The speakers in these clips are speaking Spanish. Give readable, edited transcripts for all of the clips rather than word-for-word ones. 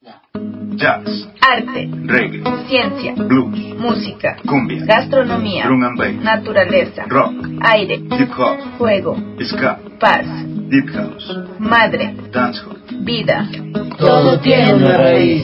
Jazz, arte, reggae, ciencia, blues, música, cumbia, gastronomía, drum and bass, naturaleza, rock, aire, hip hop, juego, ska, paz, deep house, madre, dancehall, vida. Todo tiene una raíz.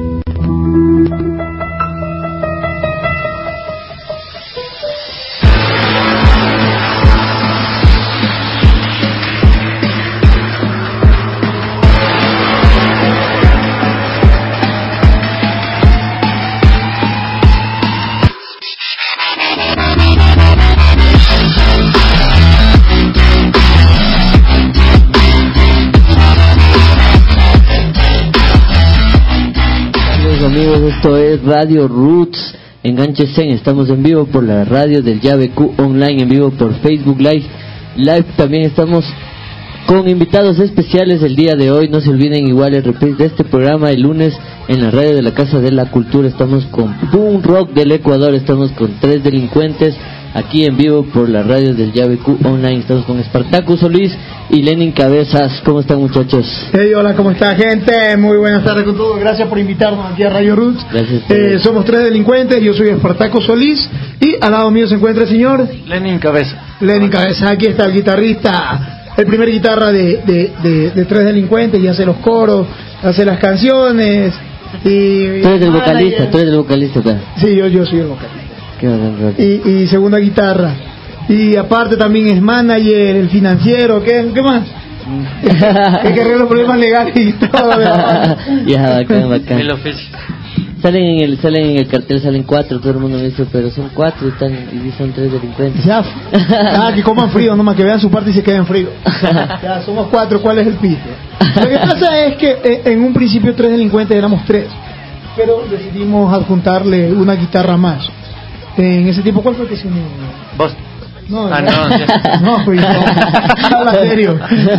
Amigos, esto es Radio Roots. Engánchese, estamos en vivo por la radio del Llave Q Online, en vivo por Facebook Live. También estamos con invitados especiales el día de hoy. No se olviden, igual el repeat de este programa el lunes en la radio de la Casa de la Cultura. Estamos con Punk Rock del Ecuador, estamos con Tres Delincuentes aquí en vivo por la radio del Llave Q Online. Estamos con Espartaco Solís y Lenin Cabezas. ¿Cómo están, muchachos? Hey, hola, ¿cómo está, gente? Muy buenas tardes con todos. Gracias por invitarnos aquí a Radio Roots. Gracias. Somos Tres Delincuentes. Yo soy Espartaco Solís y al lado mío se encuentra el señor Lenin Cabeza. Lenin Cabeza. Aquí está el guitarrista, el primer guitarra de Tres Delincuentes, y hace los coros, hace las canciones. Y Tú eres el vocalista, ¿verdad? Sí, yo soy el vocalista. Y segunda guitarra. Y aparte también es manager, el financiero, ¿qué más? Hay que arreglar los problemas legales y todo. Ya, bacán. El oficio. Salen en el cartel, salen 4, todo el mundo me dice, pero son 4 y son 3 delincuentes. Ya, que coman frío, nomás que vean su parte y se queden frío. Ya, somos 4, ¿cuál es el pito? Lo que pasa es que en un principio 3 delincuentes éramos 3, pero decidimos adjuntarle una guitarra más. En ese tiempo, ¿cuál fue que se unió? Vos. No, no, fui yo. Habla serio.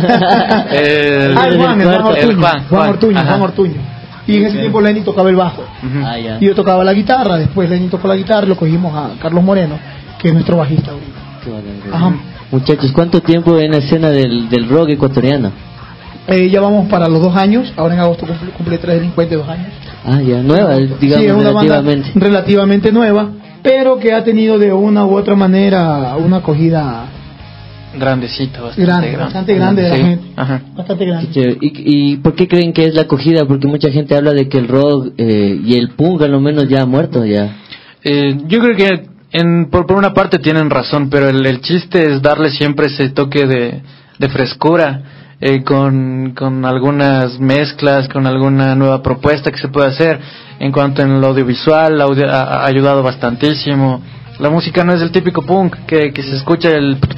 Juan Ortuño. Y en ese tiempo Lenin tocaba el bajo. Y yo tocaba la guitarra. Después Lenin tocó la guitarra y lo cogimos a Carlos Moreno, que es nuestro bajista ahorita. Ajá. Muchachos, ¿cuánto tiempo en la escena del rock ecuatoriano? Ya vamos para los 2 años. Ahora en agosto cumple 3 delincuentes 2 años. Ah, ya, nueva, digamos, sí, es una relativamente. Banda relativamente nueva, pero que ha tenido de una u otra manera una acogida grandecita, bastante grande de la gente. Ajá. Bastante grande. ¿Y por qué creen que es la acogida? Porque mucha gente habla de que el rock y el punk a lo menos ya ha muerto ya. Yo creo que por una parte tienen razón, pero el chiste es darle siempre ese toque de frescura, con algunas mezclas, con alguna nueva propuesta que se puede hacer. En cuanto en lo audiovisual, ha ayudado bastantísimo. La música no es el típico punk que se escucha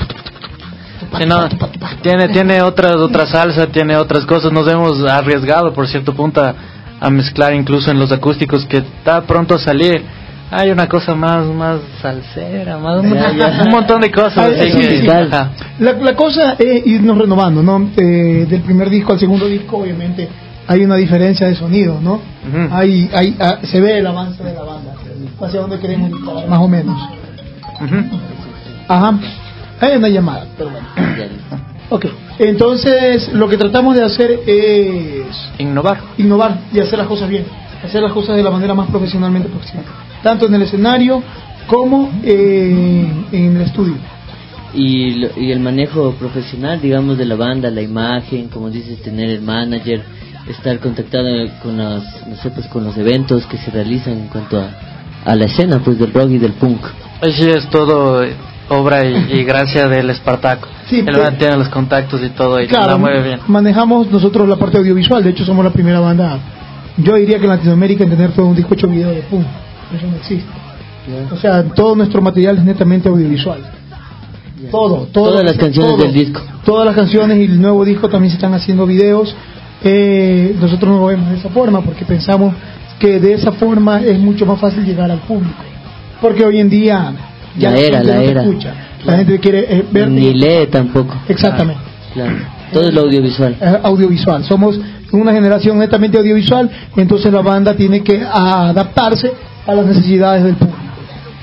tiene otra salsa, tiene otras cosas. Nos hemos arriesgado por cierto punto a mezclar incluso en los acústicos, que está pronto a salir. Hay una cosa más salsera, un montón de cosas. La cosa es irnos renovando, ¿no? Del primer disco al segundo disco, obviamente hay una diferencia de sonido, ¿no? Uh-huh. Se ve el avance de la banda hacia donde queremos ir, más o menos. Uh-huh. Ajá. Hay una llamada, pero bueno. Ok, entonces lo que tratamos de hacer es innovar y hacer las cosas bien, hacer las cosas de la manera más profesionalmente posible, tanto en el escenario como en el estudio. Y el manejo profesional, digamos, de la banda, la imagen, como dices, tener el manager, estar contactado con los eventos que se realizan en cuanto a la escena, pues, del rock y del punk. Así es, todo obra y gracia del Espartaco. Sí, él tiene los contactos y todo, y claro, la mueve bien. Manejamos nosotros la parte audiovisual. De hecho, somos la primera banda, yo diría que en Latinoamérica, en tener todo un disco hecho video de punk. Eso no existe. Yeah. O sea, todo nuestro material es netamente audiovisual. Yeah. Todas las canciones del disco. Todas las canciones y el nuevo disco también se están haciendo videos. Nosotros no lo vemos de esa forma porque pensamos que de esa forma es mucho más fácil llegar al público. Porque hoy en día ya la gente no te escucha. La gente quiere ver. Ni lee tampoco. Exactamente. Claro. Todo es lo audiovisual. Audiovisual. Somos una generación netamente audiovisual, entonces la banda tiene que adaptarse a las necesidades del público.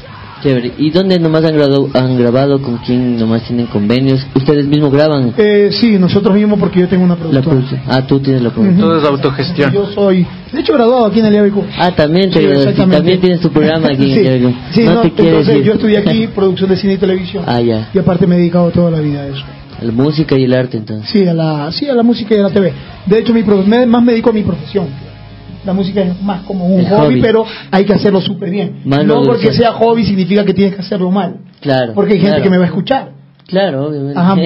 Chévere. ¿Y dónde nomás han grabado? ¿Con quién nomás tienen convenios? ¿Ustedes mismos graban? Sí, nosotros mismos, porque yo tengo una productora. Tú tienes la productora. Todo es autogestión. Yo soy, de hecho, graduado aquí en el IABQ. También también tienes tu programa aquí en el IABQ. Sí, no te entonces yo estudié aquí producción de cine y televisión. Ya. Y aparte me he dedicado toda la vida a eso. A la música y el arte, entonces. Sí, a la música y a la TV. De hecho, más me dedico a mi profesión. La música es más como un hobby, pero hay que hacerlo súper bien. No porque sea hobby significa que tienes que hacerlo mal. Claro. Porque hay gente que me va a escuchar. Claro, obviamente. Ajá.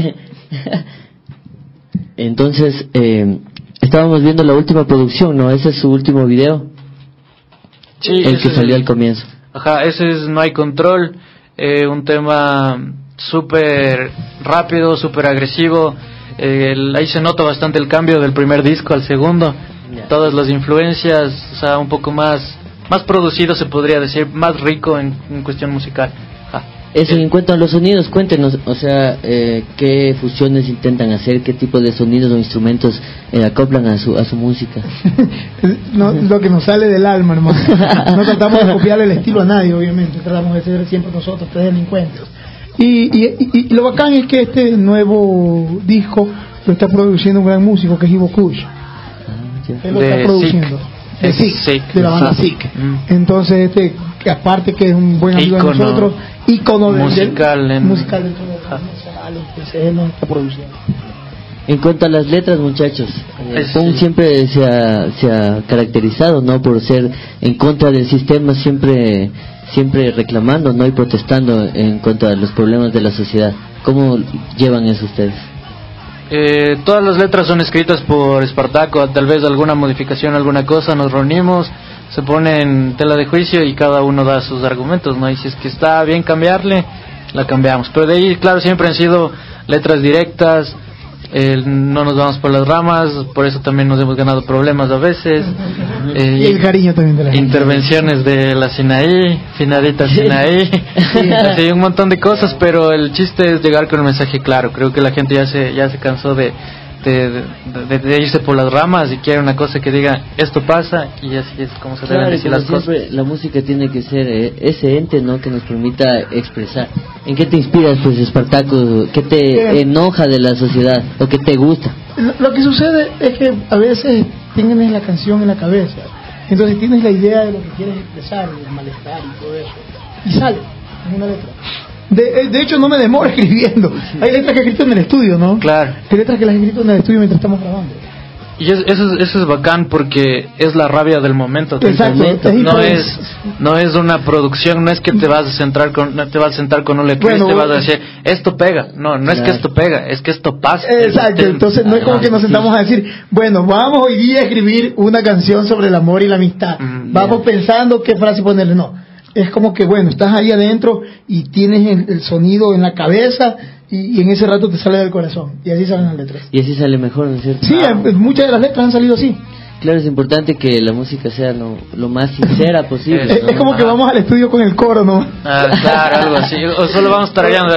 Entonces, estábamos viendo la última producción, ¿no? Ese es su último video. Sí, el que salió al comienzo. Ajá, ese es No hay control. Un tema súper rápido, súper agresivo. Ahí se nota bastante el cambio del primer disco al segundo. Todas las influencias, o sea, un poco más producido, se podría decir, más rico en cuestión musical. Eso, en cuanto a los sonidos, cuéntenos, o sea, qué fusiones intentan hacer, qué tipo de sonidos o instrumentos acoplan a su música. No, lo que nos sale del alma, hermano. No tratamos de copiarle el estilo a nadie, obviamente, tratamos de ser siempre nosotros, tres delincuentes. Y lo bacán es que este nuevo disco lo está produciendo un gran músico que es Ivo Kush. Él lo está produciendo. De la banda Sick. Entonces, que aparte que es un buen amigo de nosotros, ícono musical dentro de los nacionales, entonces él nos está produciendo. En cuanto a las letras, muchachos, Punk siempre se ha caracterizado, ¿no?, por ser en contra del sistema, siempre reclamando, ¿no?, y protestando en cuanto a los problemas de la sociedad. ¿Cómo llevan eso ustedes? Todas las letras son escritas por Espartaco. Tal vez alguna modificación, alguna cosa, nos reunimos, se pone en tela de juicio y cada uno da sus argumentos, ¿no? Y si es que está bien cambiarle, la cambiamos. Pero de ahí, claro, siempre han sido letras directas, no nos vamos por las ramas, por eso también nos hemos ganado problemas a veces. Y el cariño también de la gente. Intervenciones de la Sinaí, Finadita Sinaí, así un montón de cosas, pero el chiste es llegar con un mensaje claro. Creo que la gente ya se cansó de irse por las ramas y quiere una cosa que diga esto pasa, y así es como se deben decir las cosas. La música tiene que ser ese ente, ¿no?, que nos permita expresar. ¿En qué te inspiras, pues, Espartaco? ¿Qué te enoja de la sociedad o qué te gusta? Lo que sucede es que a veces tienes la canción en la cabeza, entonces tienes la idea de lo que quieres expresar, el malestar y todo eso, y sale en una letra. De hecho, no me demoro escribiendo. Hay letras que he escrito en el estudio, ¿no? Claro. Hay letras que las he escrito en el estudio mientras estamos grabando. Y eso es bacán porque es la rabia del momento. Exacto. No es una producción, no es que te vas a sentar con un letrista y te vas a decir esto pega. No es que esto pega, es que esto pasa. Exacto. Entonces no es como que nos sentamos a decir, bueno, vamos hoy día a escribir una canción sobre el amor y la amistad. Vamos pensando qué frase ponerle. No. Es como que, bueno, estás ahí adentro y tienes el sonido en la cabeza y en ese rato te sale del corazón. Y así salen las letras. Y así sale mejor, ¿no es cierto? Sí, muchas de las letras han salido así. Claro, es importante que la música sea lo más sincera posible, ¿no? Es como que vamos al estudio con el coro, ¿no? Claro, algo así. O solo vamos tarareando.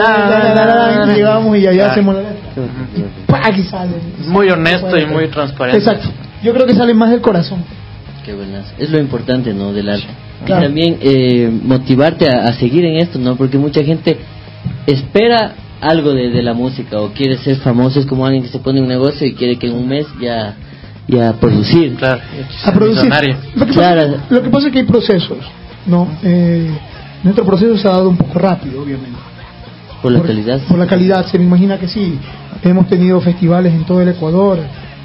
Y llegamos y allá hacemos la letra. Aquí sale. Muy honesto y muy transparente. Exacto. Yo creo que sale más del corazón. Qué buenas. Es lo importante, ¿no?, del arte. Claro. Y también motivarte a seguir en esto, ¿no? Porque mucha gente espera algo de la música o quiere ser famoso. Es como alguien que se pone un negocio y quiere que en un mes ya producir. Claro. A producir. Lo que pasa es que hay procesos, ¿no? Nuestro proceso se ha dado un poco rápido, obviamente. ¿Por la calidad? Por la calidad, se me imagina que sí. Hemos tenido festivales en todo el Ecuador.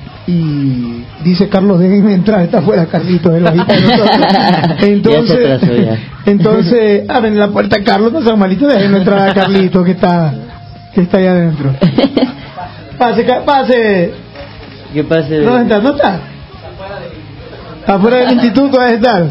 Y dice Carlos, déjenme entrar, está afuera Carlitos, el bajita de nosotros. Entonces abren la puerta, Carlos, no sean malitos, déjenme entrar a Carlitos que está ahí adentro. Pase. ¿Qué pase? ¿Dónde está? ¿No está? Afuera del instituto debe estar.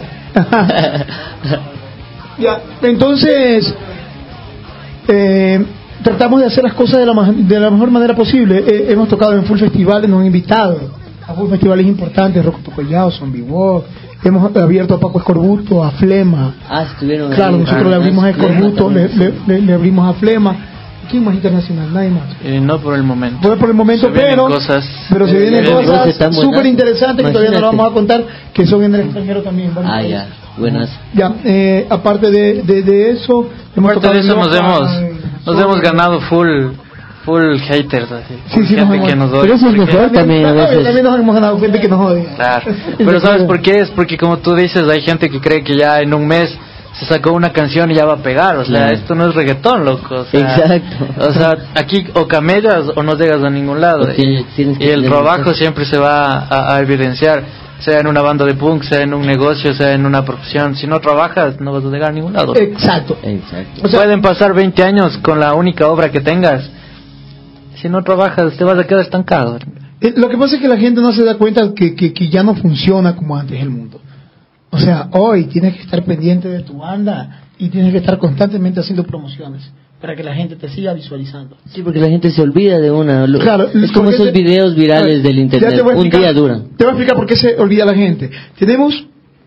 Ya, entonces tratamos de hacer las cosas de la mejor manera posible. Hemos tocado en full festivales, nos han invitado a full festivales importantes, Rock Collao, Zombie Walk. Hemos abierto a Paco Escorbuto, a Flema. Estuvieron. Claro, nosotros le abrimos a Escorbuto, le abrimos a Flema. ¿Quién más internacional? Nadie más. No por el momento. Por el momento, Se vienen pero cosas, se vienen cosas tan buenas. súper interesantes que todavía no lo vamos a contar, que son en el extranjero también. Ah, ya, buenas. Ya, aparte de eso, Aparte de eso nos hemos ganado full haters, así. Sí, Gente que nos odia. Pero eso es mejor también a veces. También nos hemos ganado gente que nos odia. Claro. Pero ¿sabes por qué? Es porque, como tú dices, hay gente que cree que ya en un mes se sacó una canción y ya va a pegar. O sea, esto no es reggaetón, loco. O sea, exacto. O sea, aquí o camellas o no llegas a ningún lado. Y el trabajo siempre se va a evidenciar, sea en una banda de punk, sea en un negocio, sea en una profesión. Si no trabajas, no vas a llegar a ningún lado. Exacto. Exacto. O sea, pueden pasar 20 años con la única obra que tengas. Si no trabajas, te vas a quedar estancado. Lo que pasa es que la gente no se da cuenta que ya no funciona como antes el mundo. O sea, hoy tienes que estar pendiente de tu banda y tienes que estar constantemente haciendo promociones para que la gente te siga visualizando. Sí, porque la gente se olvida de una. Claro, es como esos videos virales del internet. Un día duran. Te voy a explicar por qué se olvida la gente. Tenemos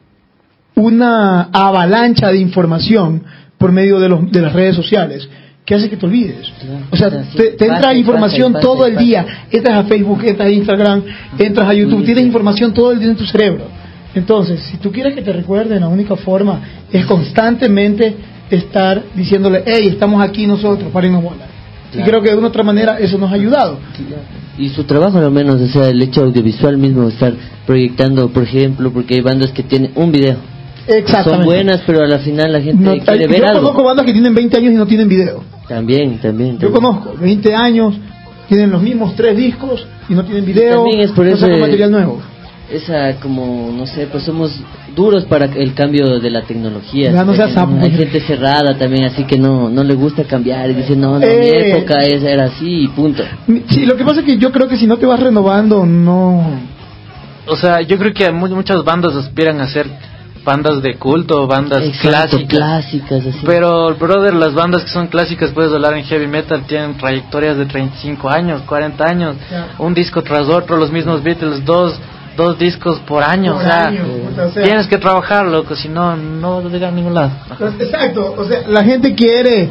una avalancha de información por medio de las redes sociales que hace que te olvides. O sea, te entra información todo el día. Entras a Facebook, entras a Instagram, entras a YouTube, tienes información todo el día en tu cerebro. Entonces, si tú quieres que te recuerden, la única forma es constantemente estar diciéndole, hey, estamos aquí nosotros, párenos bola. Y creo que de una otra manera eso nos ha ayudado. Y su trabajo, al menos, o sea, el hecho audiovisual mismo, estar proyectando, por ejemplo, porque hay bandas que tienen un video. Exactamente. Son buenas, pero a la final la gente quiere ver algo. Yo conozco bandas que tienen 20 años y no tienen video. También. Yo conozco 20 años, tienen los mismos 3 discos y no tienen video, también es por no eso sacan material nuevo. Esa, como, no sé, pues somos duros para el cambio de la tecnología. Ya no seas hay gente cerrada también, así que no le gusta cambiar y dice, no, mi época era así y punto. Sí, lo que pasa es que yo creo que si no te vas renovando, no... O sea, yo creo que muchas bandas aspiran a ser bandas de culto, bandas clásicas así. Pero, brother, las bandas que son clásicas, puedes hablar en heavy metal, tienen trayectorias de 35 años, 40 años, un disco tras otro, los mismos Beatles, dos discos por año, o sea, tienes que trabajar, loco, si no vas a llegar a ningún lado. Exacto, o sea, la gente quiere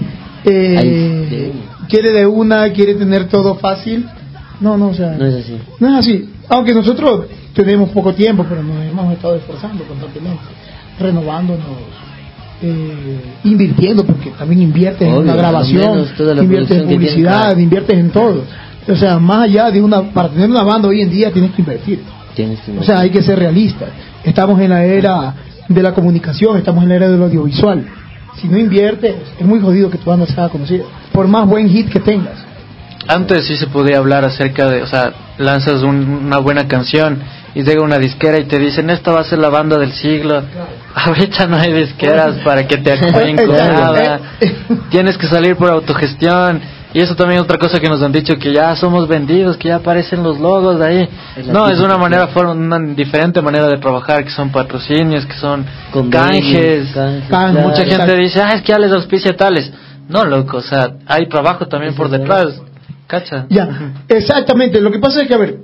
quiere tener todo fácil. No, o sea, no es así. No es así, aunque nosotros tenemos poco tiempo, pero nos hemos estado esforzando constantemente, renovándonos, invirtiendo, porque también inviertes en una grabación, inviertes en publicidad, inviertes en todo. O sea, más allá de para tener una banda hoy en día tienes que invertir. O sea, hay que ser realistas. Estamos en la era de la comunicación, estamos en la era del audiovisual. Si no inviertes, es muy jodido que tu banda sea conocida, por más buen hit que tengas. Antes sí se podía hablar acerca de, o sea, lanzas una buena canción y llega una disquera y te dicen, esta va a ser la banda del siglo. Ahorita no hay disqueras para que te acompañen con nada. Tienes que salir por autogestión. Y eso también es otra cosa que nos han dicho, que ya somos vendidos, que ya aparecen los logos ahí. No, es una diferente manera de trabajar, que son patrocinios, que son canjes. Mucha gente dice, es que ya les auspicia tales. No, loco, o sea, hay trabajo también por detrás. ¿Cacha? Ya, exactamente. Lo que pasa es que, a ver,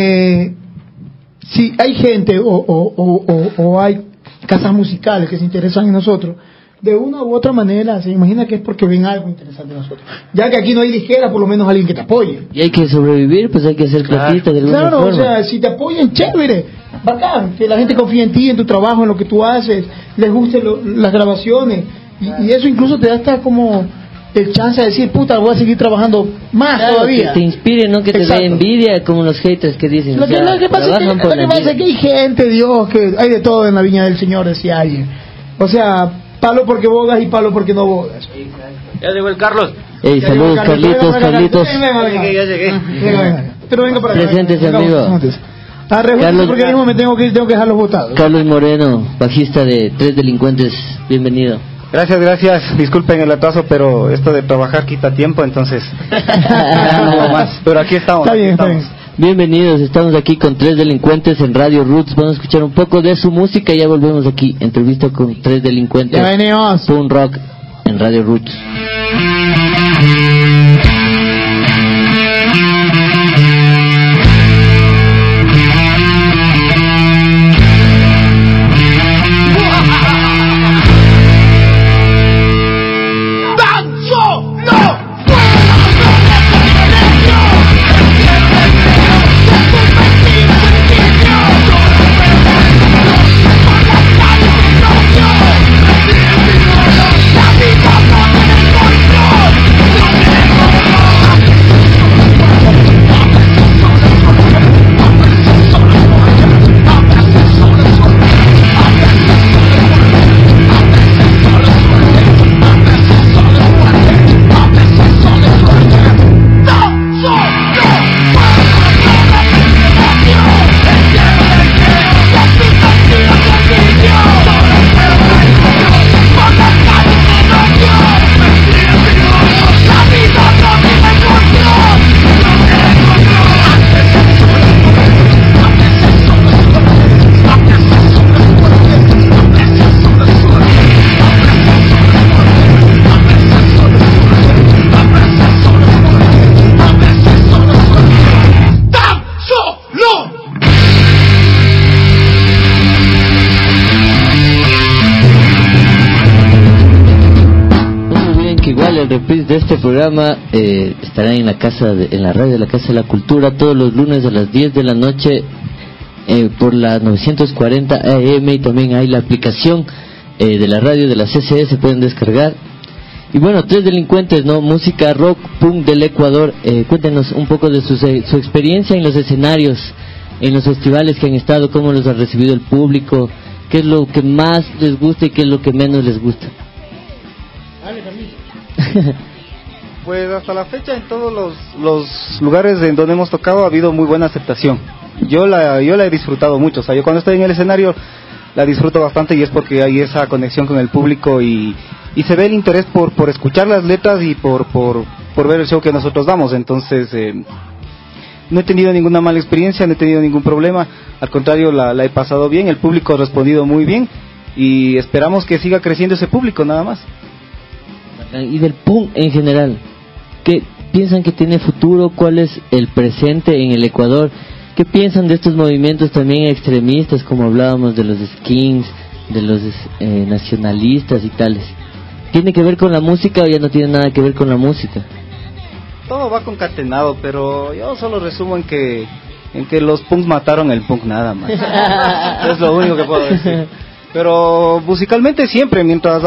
si hay gente o hay casas musicales que se interesan en nosotros, de una u otra manera se imagina que es porque ven algo interesante en nosotros, ya que aquí no hay disquera, por lo menos alguien que te apoye, y hay que sobrevivir, pues hay que hacer platita de alguna forma. O sea, si te apoyan, chévere, bacán, que la gente confíe en ti, en tu trabajo, en lo que tú haces, les gusten las grabaciones, y eso incluso te da hasta como el chance de decir, puta, voy a seguir trabajando más todavía, que te inspire, no que te dé envidia como los haters que dicen. Lo que pasa es que hay gente, Dios, que hay de todo en la viña del Señor, decía alguien. O sea, palo porque bogas y palo porque no bogas. Ya llegó el Carlos. Ey, saludos, Carlitos. Ya llegué. Pero venga para acá. Presentes, amigo. Carlos, porque mismo me tengo que dejarlos botados. Carlos Moreno, bajista de Tres Delincuentes, bienvenido. Gracias. Disculpen el atraso, pero esto de trabajar quita tiempo, entonces no más. Pero aquí estamos. Está bien. Bienvenidos, estamos aquí con Tres Delincuentes en Radio Roots. Vamos a escuchar un poco de su música y ya volvemos aquí. Entrevista con Tres Delincuentes. Ya venimos. Punk Rock en Radio Roots. reprise de este programa estará en la radio de la Casa de la Cultura todos los lunes a las 10 de la noche por la 940 AM, y también hay la aplicación de la radio de la CCE, se pueden descargar. Y bueno, Tres Delincuentes, ¿no? Música rock punk del Ecuador. Cuéntenos un poco de su experiencia en los escenarios, en los festivales que han estado, cómo los ha recibido el público, qué es lo que más les gusta y qué es lo que menos les gusta. Pues hasta la fecha en todos los lugares en donde hemos tocado ha habido muy buena aceptación. Yo la he disfrutado mucho, o sea, yo cuando estoy en el escenario la disfruto bastante, y es porque hay esa conexión con el público y se ve el interés por escuchar las letras y por ver el show que nosotros damos. Entonces no he tenido ninguna mala experiencia, no he tenido ningún problema, al contrario, la he pasado bien, el público ha respondido muy bien y esperamos que siga creciendo ese público, nada más. Y del punk en general, ¿qué piensan que tiene futuro? ¿Cuál es el presente en el Ecuador? ¿Qué piensan de estos movimientos también extremistas, como hablábamos de los skins, de los nacionalistas y tales? ¿Tiene que ver con la música o ya no tiene nada que ver con la música? Todo va concatenado, pero yo solo resumo en que los punks mataron el punk, nada más. Es lo único que puedo decir. Pero musicalmente siempre, mientras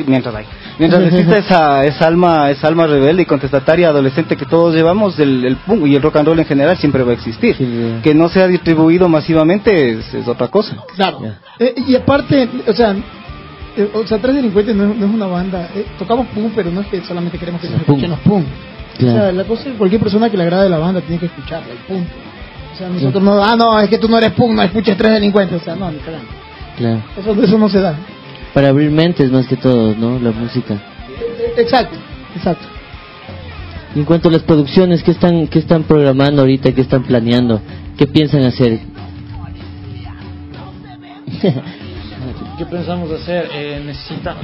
exista esa alma rebelde y contestataria adolescente que todos llevamos, el punk y el rock and roll en general siempre va a existir. Sí, que no sea distribuido masivamente es otra cosa. Claro. Y aparte, o sea, Tres Delincuentes no es una banda. Tocamos punk, pero no es que solamente queremos que nos escuchen los punk. Claro. O sea, la cosa es que cualquier persona que le agrade la banda tiene que escucharla, el punto. O sea, nosotros no, es que tú no eres punk, no escuches Tres Delincuentes. O sea, no, ni cagando. Claro. Eso no se da. Para abrir mentes más que todo, ¿no? La música. Exacto. Y en cuanto a las producciones, ¿qué están programando ahorita? ¿Qué están planeando? ¿Qué piensan hacer? ¿Qué pensamos hacer? Necesitamos...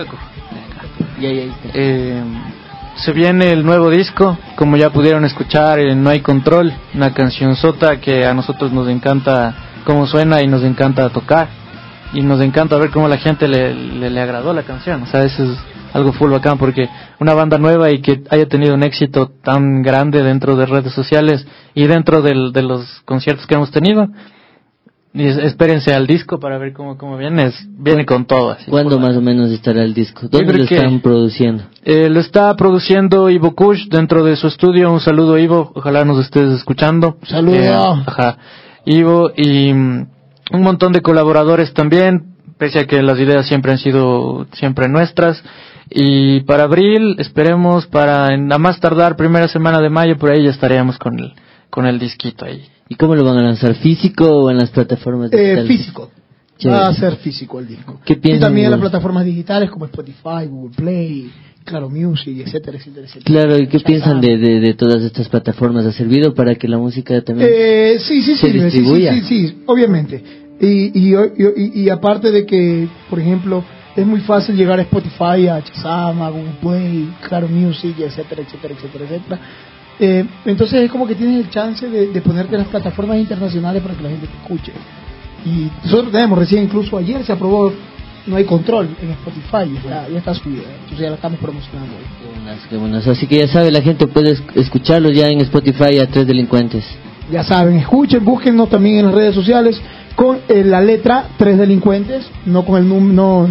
se viene el nuevo disco, como ya pudieron escuchar, No hay control, una canción sota que a nosotros nos encanta cómo suena y nos encanta tocar. Y nos encanta ver cómo a la gente le agradó la canción. O sea, eso es algo full bacán, porque una banda nueva y que haya tenido un éxito tan grande dentro de redes sociales y dentro de los conciertos que hemos tenido, y espérense al disco para ver cómo viene con todo. Así. ¿Cuándo más o menos estará el disco? ¿Dónde lo están produciendo? Lo está produciendo Ivo Kush dentro de su estudio. Un saludo, Ivo, ojalá nos estés escuchando. Saludos. Ivo, y un montón de colaboradores también, pese a que las ideas siempre han sido nuestras. Y para abril, esperemos para a más tardar primera semana de mayo, por ahí ya estaremos con el disquito ahí. ¿Y cómo lo van a lanzar? ¿Físico o en las plataformas digitales? Físico. Va a ser físico el disco. ¿Qué piensan? Y también en las plataformas digitales como Spotify, Google Play, Claro Music, etcétera. Claro, ¿y qué piensan de todas estas plataformas? ¿Ha servido para que la música también se distribuya? Sí, obviamente. Y aparte de que, por ejemplo, es muy fácil llegar a Spotify, a Shazam, a Google Play, Claro Music, etcétera. Entonces es como que tienes el chance de ponerte en las plataformas internacionales para que la gente te escuche. Y nosotros tenemos, recién incluso ayer se aprobó No hay control en Spotify, ya está subida, entonces ya la estamos promocionando. Qué buenas. Así que ya sabe, la gente puede escucharlos ya en Spotify a Tres Delincuentes. Ya saben, escuchen, búsquennos también en las redes sociales con la letra Tres Delincuentes, no con el número,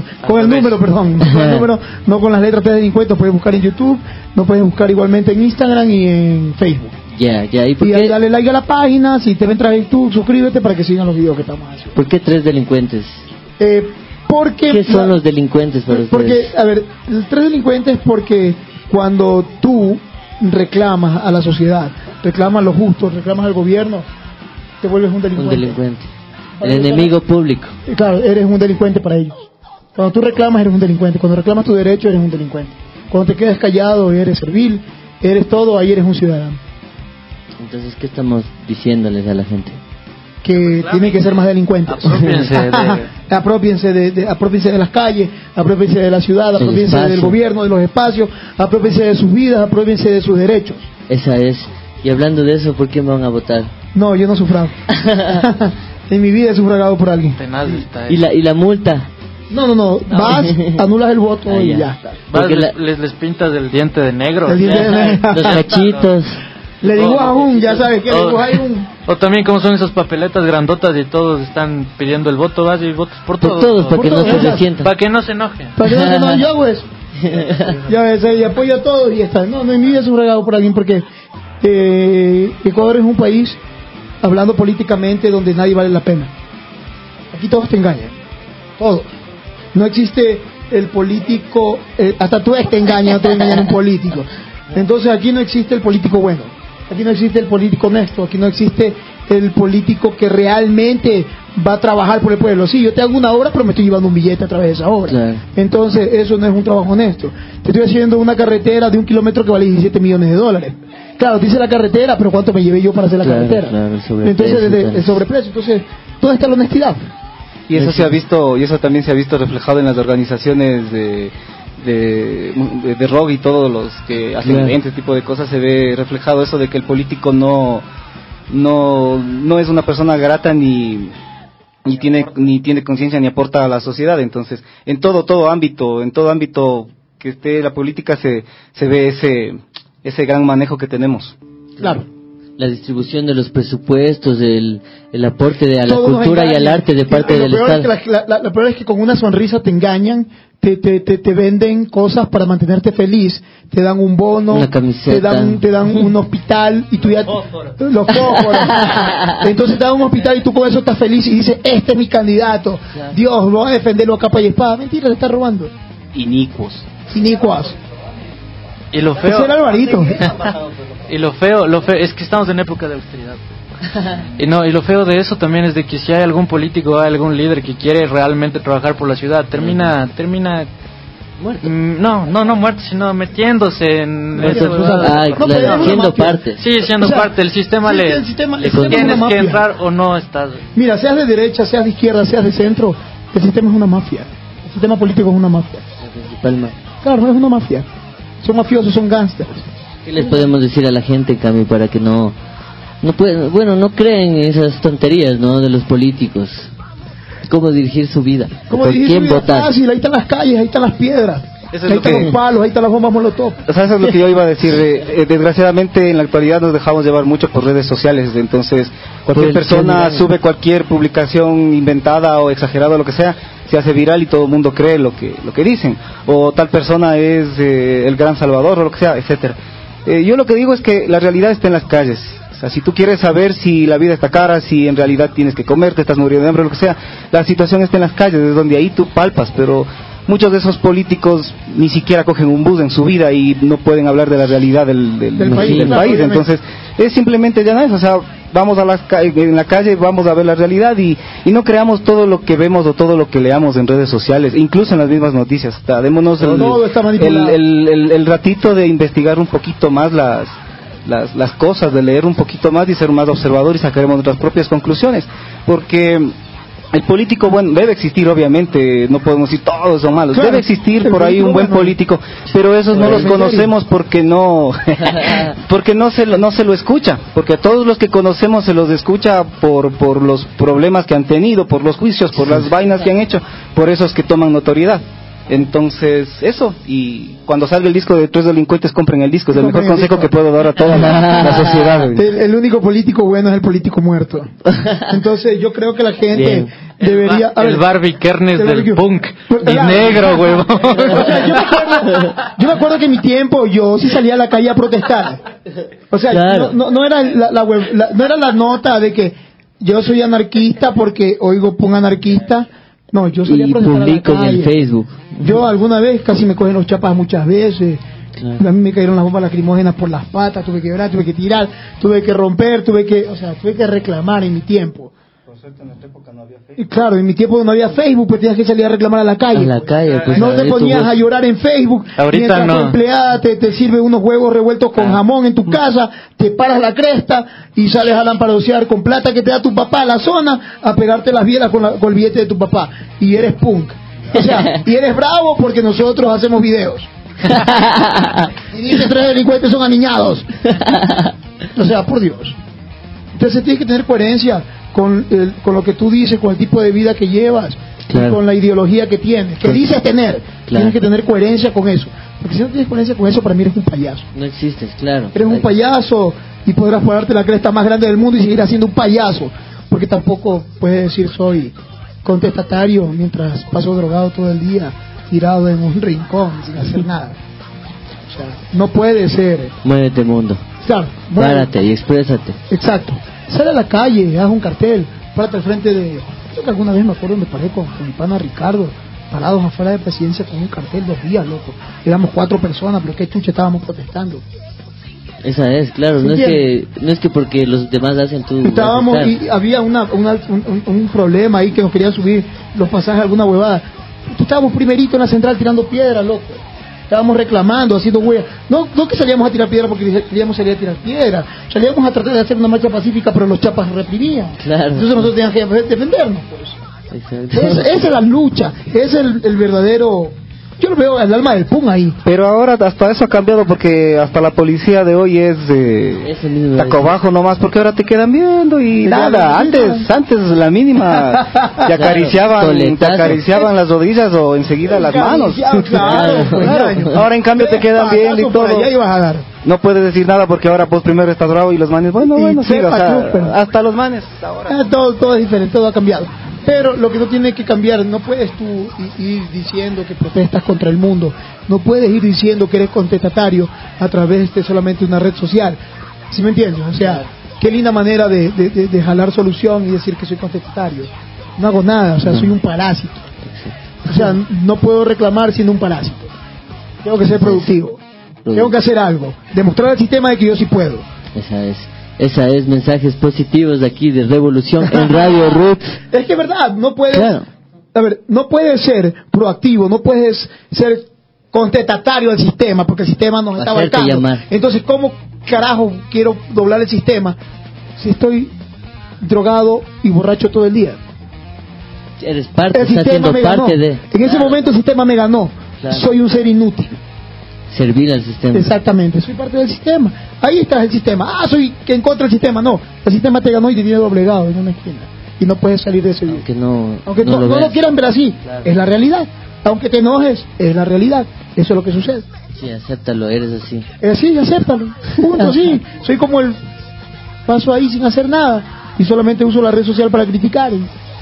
no con las letras Tres Delincuentes. Pueden buscar en YouTube, nos pueden buscar igualmente en Instagram y en Facebook. Y dale like a la página, si te ven a YouTube, suscríbete para que sigan los videos que estamos haciendo. ¿Por qué Tres Delincuentes? ¿Qué son los delincuentes para ustedes? Porque, a ver, Tres Delincuentes porque cuando tú reclamas a la sociedad, reclamas lo justo, reclamas al gobierno, te vuelves un delincuente. El enemigo público. Claro, eres un delincuente para ellos. Cuando tú reclamas, eres un delincuente. Cuando reclamas tu derecho, eres un delincuente. Cuando te quedas callado, eres servil, eres todo, ahí eres un ciudadano. Entonces, ¿qué estamos diciéndoles a la gente? Que tienen que ser más delincuentes. Apropiense de las calles, apropiense de la ciudad, apropiense del gobierno, de los espacios, apropiense de sus vidas, apropiense de sus derechos. Esa es. Y hablando de eso, ¿por quién van a votar? No, yo no he sufragado. En mi vida he sufragado por alguien. ¿Y la multa? No. Vas, anulas el voto y ya está. Vas, les pintas el diente de negro. El diente de negro. Los cachitos. Le dibujas ya sabes que le dibujas O también como son esas papeletas grandotas y todos están pidiendo el voto, vas y votas por todos. Por todos, para que no se resientan. Para que no se enojen. Para que no se enojen, yo hago eso. Ya ves, y apoyo a todos y ya está. No, en mi vida es un regalo por alguien porque Ecuador es un país, hablando políticamente, donde nadie vale la pena. Aquí todos te engañan. Todos. No existe el político, hasta tú te engañas, no te va a engañar un político. Entonces aquí no existe el político bueno. Aquí no existe el político honesto, aquí no existe el político que realmente va a trabajar por el pueblo. Sí, yo te hago una obra, pero me estoy llevando un billete a través de esa obra. Claro. Entonces, eso no es un trabajo honesto. Te estoy haciendo una carretera de 1 kilómetro que vale $17 millones. Claro, dice la carretera, pero ¿cuánto me llevé yo para hacer la carretera? Claro, entonces, el sobreprecio. Entonces, ¿dónde está la honestidad? Y eso se ha visto, y eso también se ha visto reflejado en las organizaciones de rock y todos los que hacen este tipo de cosas. Se ve reflejado eso de que el político no es una persona grata ni tiene conciencia ni aporta a la sociedad. Entonces en todo ámbito que esté la política se ve ese gran manejo que tenemos. Claro, la distribución de los presupuestos, el aporte a la cultura y al arte de parte del Estado. Lo peor es que con una sonrisa te engañan, te venden cosas para mantenerte feliz, te dan un bono, una camiseta, te dan un hospital y tú ya los fósforos. Entonces te dan un hospital y tú con eso estás feliz y dices, este es mi candidato, claro. Dios, lo va a defenderlo a capa y espada. Mentira, le está robando. Inicuos. Y lo feo. Ese era Alvarito. Y lo feo es que estamos en época de austeridad. Y lo feo de eso también es de que si hay algún político, hay algún líder que quiere realmente trabajar por la ciudad, termina muerto. No muerto, sino metiéndose en siendo parte. Sí, siendo parte. El sistema le tienes que entrar o no estás. Mira, seas de derecha, seas de izquierda, seas de centro, el sistema es una mafia. El sistema político es una mafia. Claro, no es una mafia. Son mafiosos, son gángsters. ¿Qué les podemos decir a la gente, Cami, para que no creen en esas tonterías, ¿no? De los políticos. ¿Cómo dirigir su vida? ¿Por quién votar? Fácil, ahí están las calles, ahí están las piedras, ahí están los palos, ahí están las bombas molotov. O sea, eso es lo que yo iba a decir. Desgraciadamente en la actualidad nos dejamos llevar mucho por redes sociales. Entonces cualquier persona sube cualquier publicación inventada o exagerada, lo que sea, se hace viral y todo el mundo cree lo que dicen. O tal persona es el gran salvador o lo que sea, etcétera. Yo lo que digo es que la realidad está en las calles. O sea, si tú quieres saber si la vida está cara, si en realidad tienes que comer, te estás muriendo de hambre, lo que sea, la situación está en las calles, es donde ahí tú palpas. Pero muchos de esos políticos ni siquiera cogen un bus en su vida y no pueden hablar de la realidad del país. Entonces es simplemente ya nada, o sea, vamos en la calle, vamos a ver la realidad y no creamos todo lo que vemos o todo lo que leamos en redes sociales, incluso en las mismas noticias. O sea, démonos el ratito de investigar un poquito más las cosas, de leer un poquito más y ser más observador y sacaremos nuestras propias conclusiones, porque el político, bueno, debe existir, obviamente, no podemos decir todos son malos, claro, debe existir por ahí un buen político, pero esos no los conocemos porque no se lo escucha, porque a todos los que conocemos se los escucha por los problemas que han tenido, por los juicios, por las vainas que han hecho, por eso es que toman notoriedad. Entonces, eso, y cuando salga el disco de 3 delincuentes, compren el disco, es el mejor consejo que puedo dar a toda la sociedad. El único político bueno es el político muerto. Entonces, yo creo que la gente debería... El Barbie Kernes del punk, y negro, huevo. O sea, yo me acuerdo que en mi tiempo yo sí salía a la calle a protestar. O sea, claro. no era no era la nota de que yo soy anarquista porque oigo un anarquista. No, yo salía a protestar publico en el Facebook. Yo alguna vez casi me cogen los chapas muchas veces. Claro. A mí me cayeron las bombas lacrimógenas por las patas, tuve que quebrar, tuve que tirar, tuve que romper, tuve que reclamar en mi tiempo. Por suerte en esta época no había Facebook. Y claro, en mi tiempo no había Facebook, pues tenías que salir a reclamar a la calle. Pues, no te ponías a llorar en Facebook. Ahorita mientras no. Tu empleada te sirve unos huevos revueltos con jamón en tu casa, te paras la cresta y sales a lamparosear con plata que te da tu papá a la zona a pegarte las bielas con el billete de tu papá. Y eres punk. O sea, y eres bravo porque nosotros hacemos videos. Y dice 3 delincuentes son aniñados. O sea, por Dios. Entonces tienes que tener coherencia con lo que tú dices, con el tipo de vida que llevas. Claro. con la ideología que tienes, que dices tener. Claro. Tienes que tener coherencia con eso. Porque si no tienes coherencia con eso, para mí eres un payaso. No existes, claro. Eres un payaso y podrás ponerte la cresta más grande del mundo y seguir siendo un payaso. Porque tampoco puedes decir soy contestatario mientras paso drogado todo el día, tirado en un rincón sin hacer nada. O sea, no puede ser. Muévete, mundo. Claro, Párate y exprésate. Exacto. Sale a la calle, haz un cartel, párate al frente de... Creo que alguna vez me acuerdo, me paré con mi pana Ricardo, parados afuera de Presidencia con un cartel 2 días, loco. Éramos 4 personas, pero qué chucha estábamos protestando. Esa es, claro. No es que porque los demás hacen tú. Estábamos y había un problema ahí que nos querían subir los pasajes a alguna huevada. Estábamos primerito en la central tirando piedra, loco. Estábamos reclamando, haciendo huellas. No que salíamos a tirar piedra porque queríamos salir a tirar piedra. Salíamos a tratar de hacer una marcha pacífica, pero los chapas reprimían. Claro. Entonces nosotros teníamos que defendernos, pues. Exacto. Esa es la lucha, es el verdadero... Yo lo veo el alma del PUN ahí. Pero ahora hasta eso ha cambiado porque hasta la policía de hoy es taco bajo nomás porque ahora te quedan viendo y nada. Antes la mínima te acariciaban las rodillas o enseguida las manos. Claro. Ahora en cambio te quedan viendo y todo. Ya ibas a dar. No puedes decir nada porque ahora vos primero estás bravo y los manes, bueno, sí, o sea, hasta los manes ahora. Todo es diferente, todo ha cambiado. Pero lo que no tiene que cambiar, no puedes tú ir diciendo que protestas contra el mundo, no puedes ir diciendo que eres contestatario a través de solamente una red social. ¿Sí me entiendes? O sea, qué linda manera de jalar solución y decir que soy contestatario. No hago nada, o sea, soy un parásito. O sea, no puedo reclamar siendo un parásito. Tengo que ser productivo. Tengo que hacer algo, demostrar al sistema de que yo sí puedo. Esa es mensajes positivos de aquí de Revolución en Radio Roots. Es que es verdad, no puedes, a ver, no puedes ser proactivo, no puedes ser contestatario al sistema, porque el sistema nos está abarcando. Entonces, ¿cómo carajo quiero doblar el sistema si estoy drogado y borracho todo el día? Eres parte, el sistema me ganó. En ese momento el sistema me ganó. Soy un ser inútil. Servir al sistema. Exactamente, soy parte del sistema. Ahí está el sistema. Soy que en contra del sistema. No, el sistema te ganó y te tiene doblegado en una esquina. Y no puedes salir de ese video. Aunque no lo quieran ver así, es la realidad. Aunque te enojes, es la realidad. Eso es lo que sucede. Sí, acéptalo, eres así. Sí, acéptalo. Punto, sí. Soy como el paso ahí sin hacer nada y solamente uso la red social para criticar.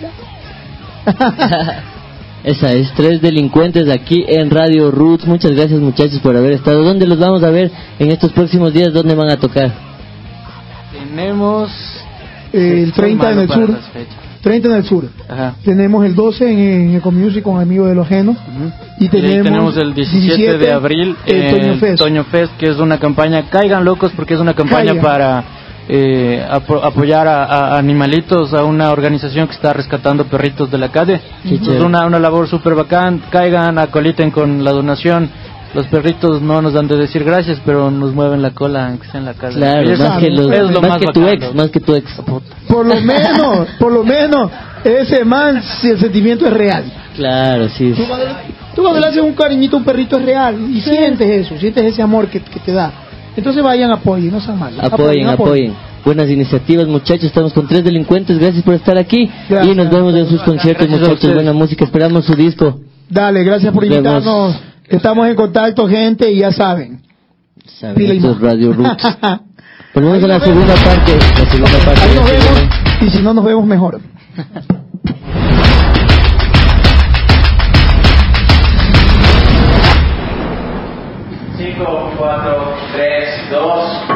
Esa es 3 delincuentes aquí en Radio Roots. Muchas gracias, muchachos, por haber estado. ¿Dónde los vamos a ver en estos próximos días? ¿Dónde van a tocar? Tenemos el 30 en el sur. 30 en el sur. Ajá. Tenemos el 12 en Ecomusic con Amigo de los Ajenos. Y tenemos el 17 de abril en Toño Fest, que es una campaña. Caigan locos, porque es una campaña para apoyar a animalitos, a una organización que está rescatando perritos de la calle. Es una labor súper bacán. Caigan, acoliten con la donación. Los perritos no nos dan de decir gracias, pero nos mueven la cola aunque sea en la calle. Claro, más que tu ex. Por lo menos ese man, si el sentimiento es real. Claro, sí. Tú cuando le haces un cariñito a un perrito es real y sientes ese amor que te da. Entonces vayan, apoyen, no sean malos. Apoyen. Buenas iniciativas, muchachos. Estamos con 3 delincuentes. Gracias por estar aquí. Y nos vemos en sus conciertos, muchachos. Buena música. Esperamos su disco. Dale, gracias por invitarnos. Estamos en contacto, gente, y ya saben. Esto es Radio Roots. Ponemos en la segunda parte. Ahí nos vemos, y si no nos vemos mejor. 5, 4, 3, 2...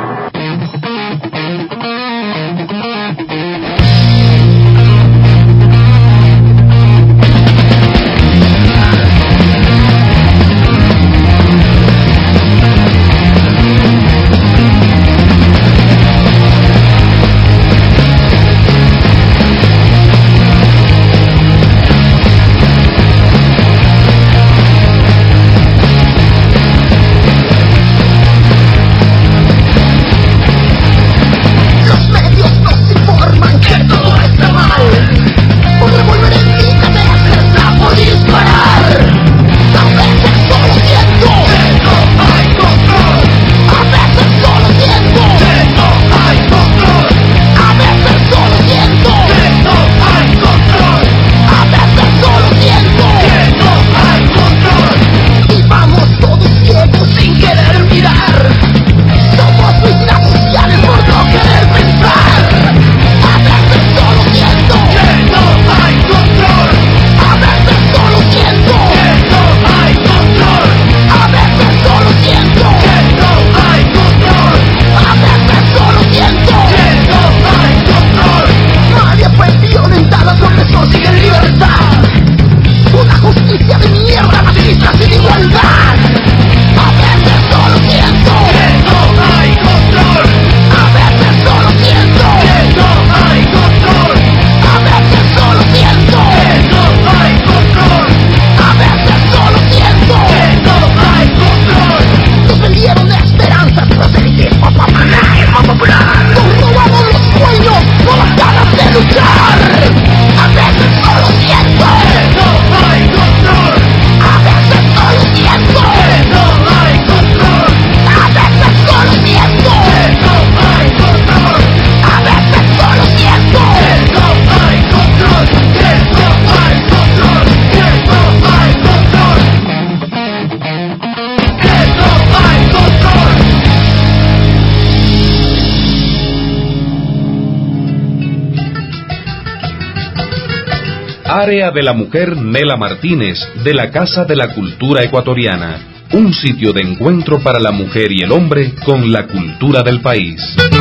Área de la Mujer Nela Martínez, de la Casa de la Cultura Ecuatoriana. Un sitio de encuentro para la mujer y el hombre con la cultura del país.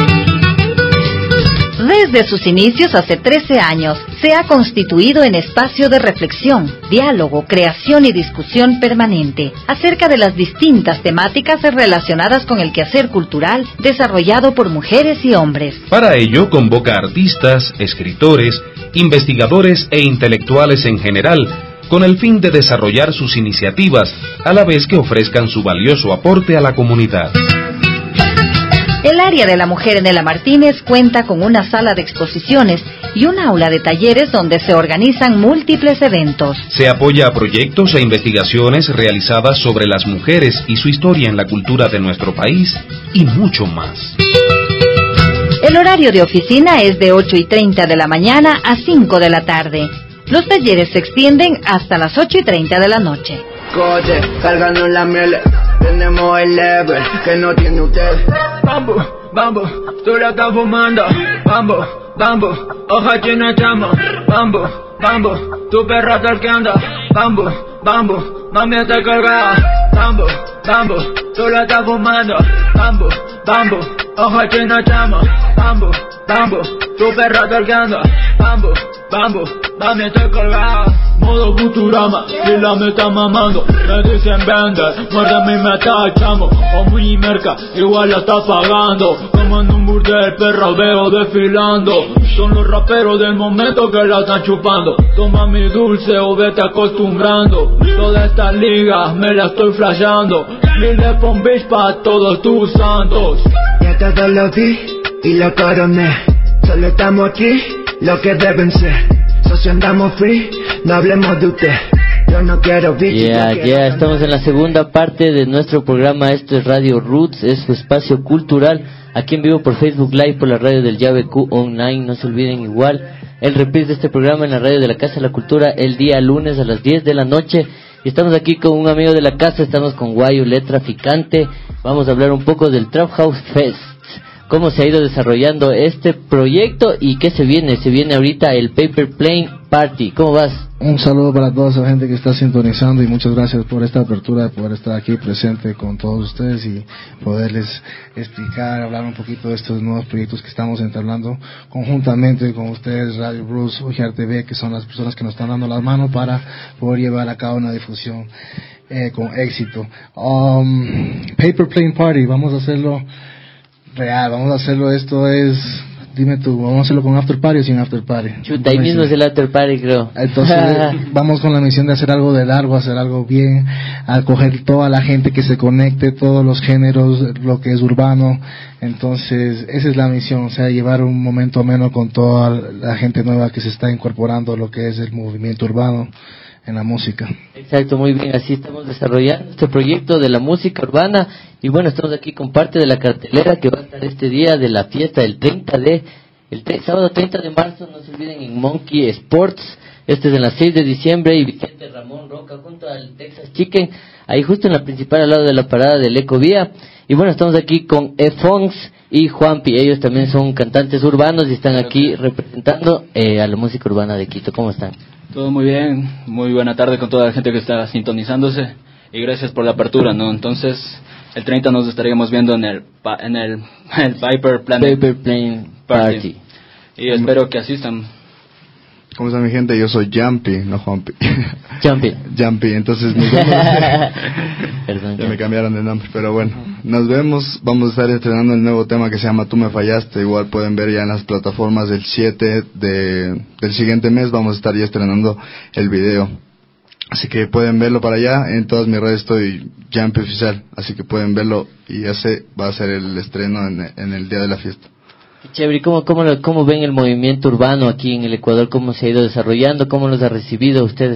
Desde sus inicios hace 13 años, se ha constituido en espacio de reflexión, diálogo, creación y discusión permanente acerca de las distintas temáticas relacionadas con el quehacer cultural desarrollado por mujeres y hombres. Para ello convoca artistas, escritores, investigadores e intelectuales en general, con el fin de desarrollar sus iniciativas, a la vez que ofrezcan su valioso aporte a la comunidad. El área de la mujer Nela Martínez cuenta con una sala de exposiciones y un aula de talleres donde se organizan múltiples eventos. Se apoya a proyectos e investigaciones realizadas sobre las mujeres y su historia en la cultura de nuestro país y mucho más. El horario de oficina es de 8:30 de la mañana a 5 de la tarde. Los talleres se extienden hasta las 8:30 de la noche. Coche, cargando la miel, tenemos el level que no tiene usted. Bambu, bambu, tú la estás fumando. Bambu, bambu, hoja llena chamo. Bambu, bambu, tu perra talqueando. Bambu, bambu, mami está cargada. Bambu, bambu, tú la estás fumando. Bambu, bambu, hoja llena chamo. Bambu, bambu, tu perra talqueando. Bambu, bambu, mami está cargada. Modo Futurama, y la me está mamando. Me dicen vende, muérdeme y me está echando. O muy merca, igual la está pagando. Como en un burdel, perra veo desfilando. Son los raperos del momento que la están chupando. Toma mi dulce o vete acostumbrando. Toda esta liga me la estoy flasheando. Mil de Palm Beach pa' todos tus santos. Ya todo lo vi y lo coroné. Solo estamos aquí, lo que deben ser. Si andamos free, no hablemos de usted. Yo no quiero bichos. Ya estamos en la segunda parte de nuestro programa. Esto es Radio Roots, es su espacio cultural. Aquí en vivo por Facebook Live, por la radio del Llave Q Online. No se olviden igual el reprise de este programa en la radio de la Casa de la Cultura el día lunes a las 10 de la noche. Y estamos aquí con un amigo de la casa, estamos con Guayo, Traficante. Vamos a hablar un poco del Trap House Fest. Cómo se ha ido desarrollando este proyecto y qué se viene. Se viene ahorita el Paper Plane Party. ¿Cómo vas? Un saludo para toda esa gente que está sintonizando y muchas gracias por esta apertura de poder estar aquí presente con todos ustedes y poderles explicar, hablar un poquito de estos nuevos proyectos que estamos entablando conjuntamente con ustedes, Radio Bruce, UGR TV, que son las personas que nos están dando las manos para poder llevar a cabo una difusión con éxito. Paper Plane Party, vamos a hacerlo real, vamos a hacerlo, esto es, dime tú, vamos a hacerlo con after party o sin after party. Chuta, ahí mismo es el after party, creo. Entonces vamos con la misión de hacer algo de largo, hacer algo bien, acoger toda la gente que se conecte, todos los géneros, lo que es urbano. Entonces esa es la misión, o sea, llevar un momento ameno con toda la gente nueva que se está incorporando a lo que es el movimiento urbano en la música. Exacto, muy bien, así estamos desarrollando este proyecto de la música urbana y bueno, estamos aquí con parte de la cartelera que va a estar este día de la fiesta del sábado 30 de marzo, no se olviden, en Monkey Sports. Este es en las 6 de diciembre y Vicente Ramón Roca junto al Texas Chicken, ahí justo en la principal al lado de la parada del Ecovía. Y bueno, estamos aquí con Efongs y Juanpi, ellos también son cantantes urbanos y están aquí representando a la música urbana de Quito. ¿Cómo están? Todo muy bien, muy buena tarde con toda la gente que está sintonizándose y gracias por la apertura, ¿no? Entonces, el 30 nos estaríamos viendo en el Paper Plane Party. Y espero que asistan. ¿Cómo está mi gente? Yo soy Jumpy, no Juanpi. Jumpy, entonces nos vemos. Perdón, ya me cambiaron de nombre, pero bueno, nos vemos. Vamos a estar estrenando el nuevo tema que se llama Tú me fallaste. Igual pueden ver ya en las plataformas del 7 del siguiente mes. Vamos a estar ya estrenando el video. Así que pueden verlo para allá. En todas mis redes estoy Jumpy Oficial. Así que pueden verlo y ese va a ser el estreno en el día de la fiesta. Chévere, ¿cómo ven el movimiento urbano aquí en el Ecuador? ¿Cómo se ha ido desarrollando? ¿Cómo los ha recibido ustedes?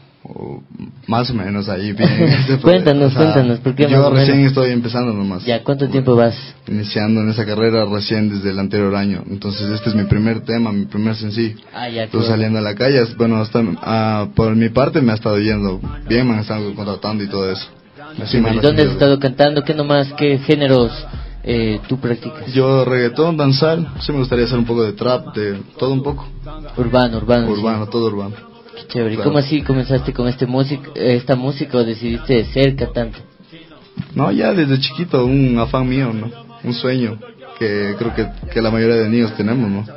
Más o menos ahí bien. Cuéntanos, porque yo recién estoy empezando nomás. ¿Ya cuánto tiempo vas? Iniciando en esa carrera recién desde el anterior año. Entonces este es mi primer tema, mi primer sencillo. Estoy saliendo a la calle. Bueno, por mi parte me ha estado yendo bien, me han estado contratando y todo eso. ¿Y dónde has estado cantando? ¿Qué géneros tú practicas? Yo reggaetón, danzal. Sí me gustaría hacer un poco de trap, de todo un poco. Urbano. Urbano, sí. Todo urbano. Qué chévere. Claro. ¿Cómo así comenzaste con esta música o decidiste ser cantante? No, ya desde chiquito, un afán mío, ¿no? Un sueño que creo que la mayoría de niños tenemos, ¿no?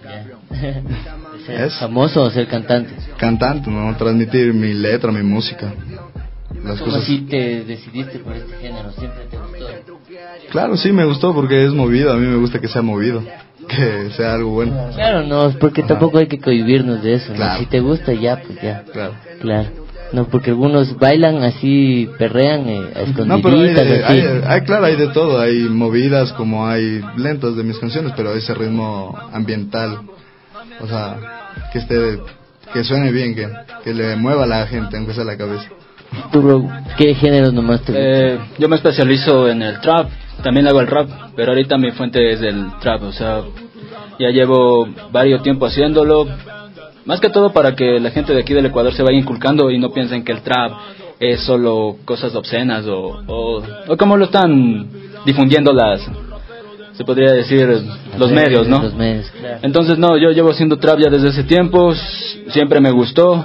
¿Ser famoso o ser cantante? Cantante, ¿no? Transmitir mi letra, mi música. ¿Cómo así te decidiste por este género? ¿Siempre te gustó? Claro, sí, me gustó porque es movido. A mí me gusta que sea movido, que sea algo bueno. Claro, no, porque tampoco hay que cohibirnos de eso, claro. ¿no? Si te gusta, ya, pues ya. Claro. No, porque algunos bailan así, perrean a escondiditas. No, pero hay de todo. Hay movidas como hay lentas de mis canciones, pero ese ritmo ambiental, o sea, que suene bien, que le mueva a la gente, aunque sea la cabeza. ¿Tú, bro, qué género nomás te gusta? Yo me especializo en el trap, también hago el rap, pero ahorita mi fuente es el trap, o sea, ya llevo varios tiempo haciéndolo, más que todo para que la gente de aquí del Ecuador se vaya inculcando y no piensen que el trap es solo cosas obscenas o como lo están difundiendo se podría decir, los medios, ¿no? Los medios, claro. Entonces, no, yo llevo haciendo trap ya desde ese tiempo, siempre me gustó.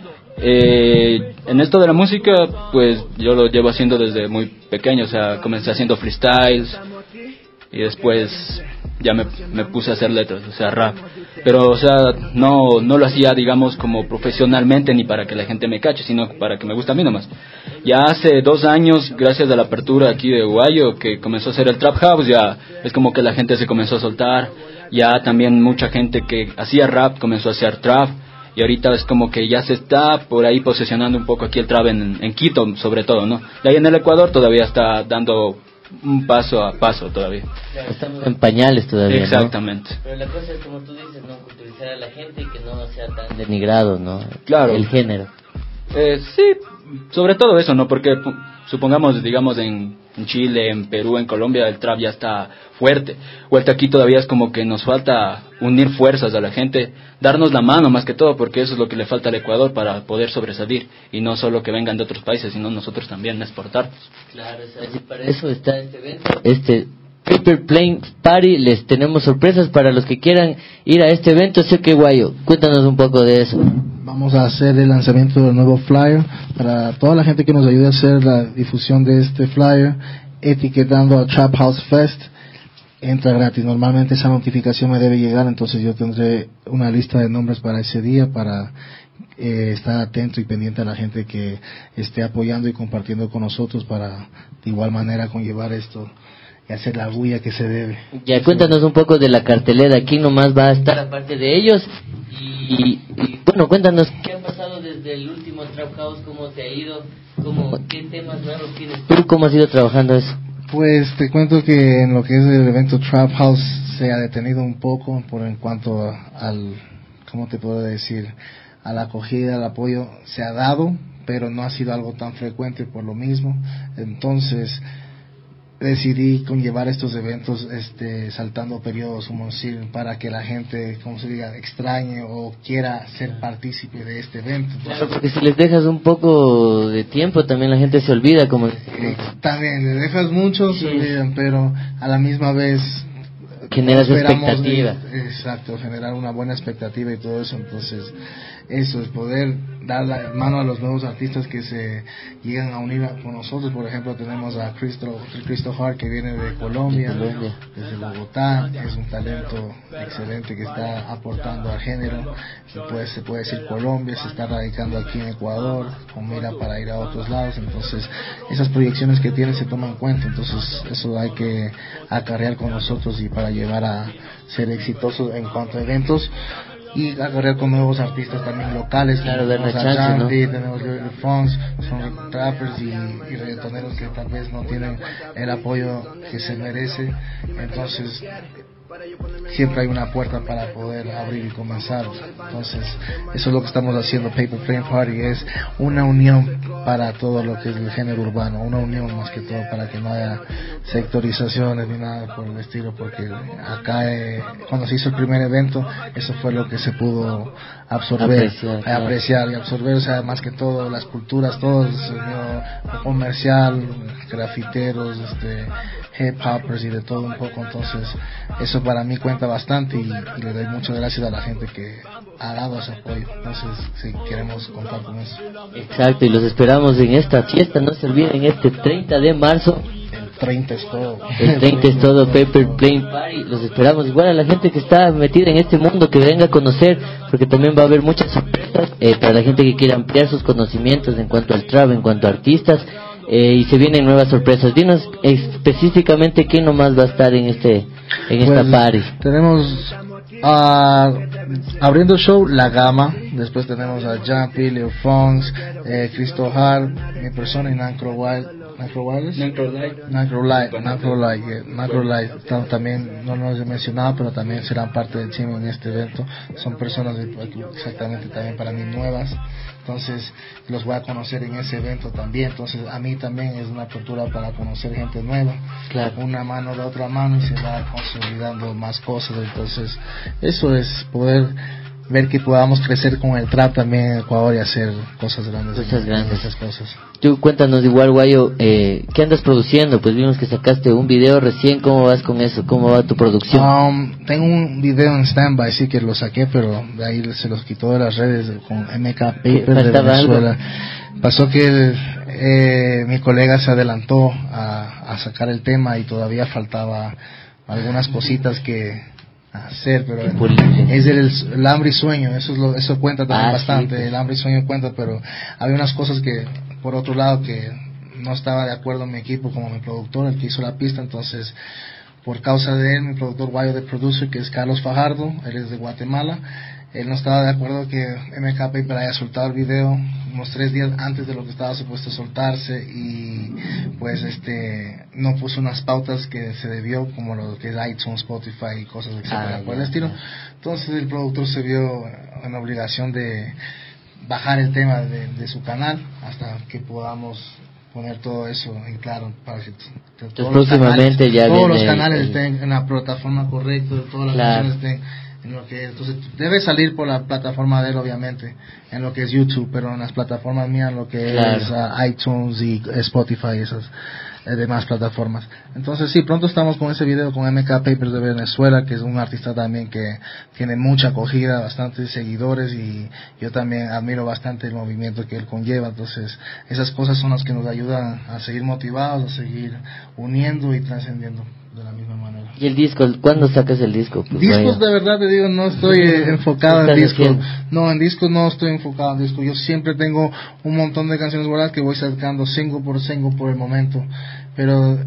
En esto de la música, pues yo lo llevo haciendo desde muy pequeño, o sea, comencé haciendo freestyles y después ya me puse a hacer letras, o sea, rap. Pero, o sea, no lo hacía, digamos, como profesionalmente ni para que la gente me cache, sino para que me guste a mí nomás. Ya hace 2 años, gracias a la apertura aquí de Guayo, que comenzó a hacer el Trap House, ya es como que la gente se comenzó a soltar. Ya también mucha gente que hacía rap comenzó a hacer trap. Y ahorita es como que ya se está por ahí posesionando un poco aquí el trap en Quito, sobre todo, ¿no? De ahí en el Ecuador todavía está dando un paso a paso todavía. Claro, estamos en pañales todavía, exactamente, ¿no? Pero la cosa es, como tú dices, ¿no? Culturizar a la gente y que no sea tan denigrado, ¿no? Claro. El género. Sí, sobre todo eso, ¿no? Porque supongamos, digamos, en Chile, en Perú, en Colombia, el trap ya está fuerte. Vuelta aquí todavía es como que nos falta unir fuerzas a la gente, darnos la mano más que todo, porque eso es lo que le falta al Ecuador para poder sobresalir, y no solo que vengan de otros países, sino nosotros también exportar. Claro, para eso está este evento, Paper Plane Party. Les tenemos sorpresas para los que quieran ir a este evento. Sé que Guayo, cuéntanos un poco de eso. Vamos a hacer el lanzamiento del nuevo flyer para toda la gente que nos ayude a hacer la difusión de este flyer, etiquetando a Trap House Fest. Entra gratis. Normalmente esa notificación me debe llegar, entonces yo tendré una lista de nombres para ese día, para estar atento y pendiente a la gente que esté apoyando y compartiendo con nosotros, para de igual manera conllevar esto y hacer la bulla que se debe. Ya, cuéntanos un poco de la cartelera. ¿Quién nomás va a estar aparte de ellos? Y bueno, cuéntanos qué ha pasado desde el último Trap House, cómo te ha ido, qué temas nuevos tienes tú, cómo has ido trabajando eso. Pues te cuento que en lo que es el evento Trap House se ha detenido un poco en cuanto al, ¿cómo te puedo decir?, a la acogida, al apoyo. Se ha dado, pero no ha sido algo tan frecuente por lo mismo. Entonces decidí conllevar estos eventos saltando periodos, como decir, para que la gente, como se diga, extrañe o quiera ser partícipe de este evento. Entonces, claro, porque si les dejas un poco de tiempo también la gente se olvida, como también le dejas mucho, sí, se olvidan, pero a la misma vez generas expectativa. Exacto, generar una buena expectativa y todo eso. Entonces eso es poder dar la mano a los nuevos artistas que se llegan a unir con nosotros. Por ejemplo, tenemos a Cristo Hart, que viene de Colombia, desde Bogotá. Es un talento excelente que está aportando al género. Se puede decir Colombia, se está radicando aquí en Ecuador con mira para ir a otros lados. Entonces esas proyecciones que tiene se toman en cuenta. Entonces eso hay que acarrear con nosotros y para llevar a ser exitosos en cuanto a eventos, y agarrar con nuevos artistas también locales. Claro, tenemos a a chance, ¿no? Tenemos Little Fonz, son rappers y reggaetoneros que tal vez no tienen el apoyo que se merece. Entonces siempre hay una puerta para poder abrir y comenzar. Entonces eso es lo que estamos haciendo. Paper Plane Party es una unión para todo lo que es el género urbano, una unión más que todo, para que no haya sectorizaciones ni nada por el estilo, porque acá cuando se hizo el primer evento, eso fue lo que se pudo apreciar y absorber, o sea, más que todo las culturas, todo el comercial, grafiteros, hip hoppers y de todo un poco. Entonces eso para mí cuenta bastante y le doy muchas gracias a la gente que ha dado ese apoyo. Entonces sí, queremos contar con eso. Exacto, y los esperamos en esta fiesta, no se olviden, este 30 de marzo. El 30 es todo. El 30 es todo, Paper Plane Party. Los esperamos. Igual a la gente que está metida en este mundo, que venga a conocer, porque también va a haber muchas sorpresas para la gente que quiera ampliar sus conocimientos en cuanto al trap, en cuanto a artistas, y se vienen nuevas sorpresas. Dinos específicamente quién nomás va a estar en esta party. Tenemos abriendo el show La Gama, después tenemos a Jumpy, Leo Fonks, Cristo Hart, mi persona y Nacro Light. También no nos he mencionado, pero también serán parte del team en este evento. Son personas exactamente también para mí nuevas, entonces los voy a conocer en ese evento también. Entonces a mí también es una apertura para conocer gente nueva, claro. Una mano de otra mano y se va consolidando más cosas. Entonces eso es poder ver que podamos crecer con el trap también en Ecuador y hacer cosas grandes. Esas cosas. Tú cuéntanos igual, Guayo, ¿qué andas produciendo? Pues vimos que sacaste un video recién. ¿Cómo vas con eso? ¿Cómo va tu producción? Tengo un video en standby, sí que lo saqué, pero de ahí se los quitó de las redes con MK Paper de Venezuela. Algo. Pasó que mi colega se adelantó a sacar el tema y todavía faltaba algunas cositas que hacer, pero es el hambre y sueño, eso cuenta también bastante, sí, pues. El hambre y sueño cuenta, pero había unas cosas que por otro lado que no estaba de acuerdo mi equipo, como mi productor, el que hizo la pista. Entonces por causa de él, mi productor Guayo de Producer, que es Carlos Fajardo, él es de Guatemala, él no estaba de acuerdo que MK Paper haya soltado el video unos 3 días antes de lo que estaba supuesto soltarse, y pues no puso unas pautas que se debió, como lo que es iTunes, Spotify y cosas etcétera por el estilo. Entonces el productor se vio en la obligación de bajar el tema de su canal hasta que podamos poner todo eso en claro para que todos los canales estén en la plataforma correcta, todas las canciones estén en lo que, entonces debe salir por la plataforma de él, obviamente, en lo que es YouTube, pero en las plataformas mías, lo que es iTunes y Spotify y esas demás plataformas. Entonces sí, pronto estamos con ese video con MK Papers de Venezuela, que es un artista también que tiene mucha acogida, bastantes seguidores, y yo también admiro bastante el movimiento que él conlleva. Entonces esas cosas son las que nos ayudan a seguir motivados, a seguir uniendo y trascendiendo de la misma manera. ¿Y el disco? ¿Cuándo sacas el disco? Pues discos, de verdad te digo, no estoy enfocado en discos. No, en discos no estoy enfocado en discos. Yo siempre tengo un montón de canciones guardadas que voy sacando single por el momento. Pero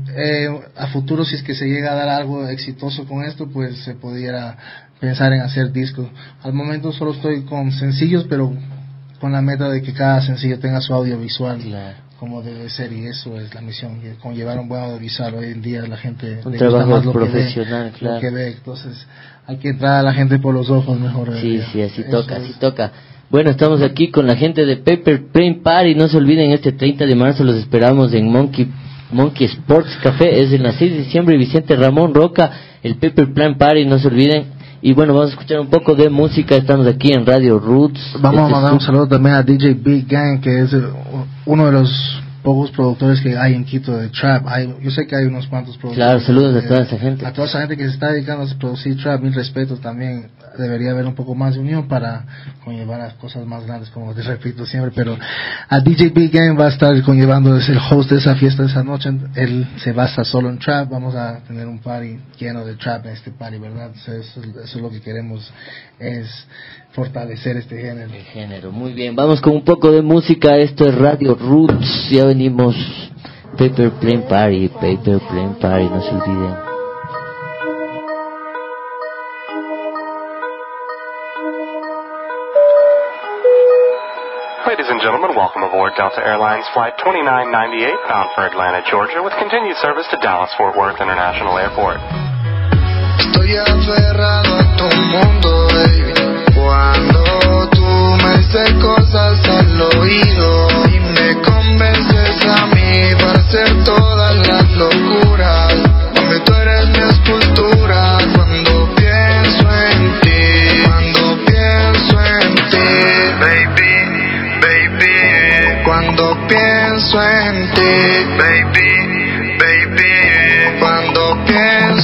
a futuro, si es que se llega a dar algo exitoso con esto, pues se pudiera pensar en hacer discos. Al momento solo estoy con sencillos, pero con la meta de que cada sencillo tenga su audiovisual. Claro. Como debe ser, y eso es la misión, con llevar un buen audiovisual. Hoy en día la gente un trabajo más lo profesional, que ve, lo que ve, entonces hay que entrar a la gente por los ojos mejor. Sí, así toca. Bueno, estamos aquí con la gente de Paper Plane Party. No se olviden, este 30 de marzo los esperamos en Monkey Sports Café, es el 6 de diciembre, y Vicente Ramón Roca, el Paper Plane Party, no se olviden. Y bueno, vamos a escuchar un poco de música. Estamos aquí en Radio Roots. Vamos a mandar un saludo también a DJ Big Gang, que es uno de los pocos productores que hay en Quito de trap. Yo sé que hay unos cuantos productores. Claro, saludos a toda esa gente. A toda esa gente que se está dedicando a producir trap, mil respetos. También debería haber un poco más de unión para conllevar a cosas más grandes, como te repito siempre. Pero a DJ Big Gang va a estar conllevando, es el host de esa fiesta de esa noche. Él se basa solo en trap. Vamos a tener un party lleno de trap en este party, ¿verdad? Eso es lo que queremos, es fortalecer este género. El género, muy bien. Vamos con un poco de música. Esto es Radio Roots. Ya venimos. Paper Plane Party, no se olviden. Ladies and gentlemen, welcome aboard Delta Airlines Flight 2998, bound for Atlanta, Georgia, with continued service to Dallas-Fort Worth International Airport. Estoy aferrado a tu mundo, baby. Cuando tú me dices cosas al oído y me convences a mí para hacer todas las locuras, donde tú eres mi escultura. Cuando pienso en ti, baby. Cuando pienso en ti, baby, cuando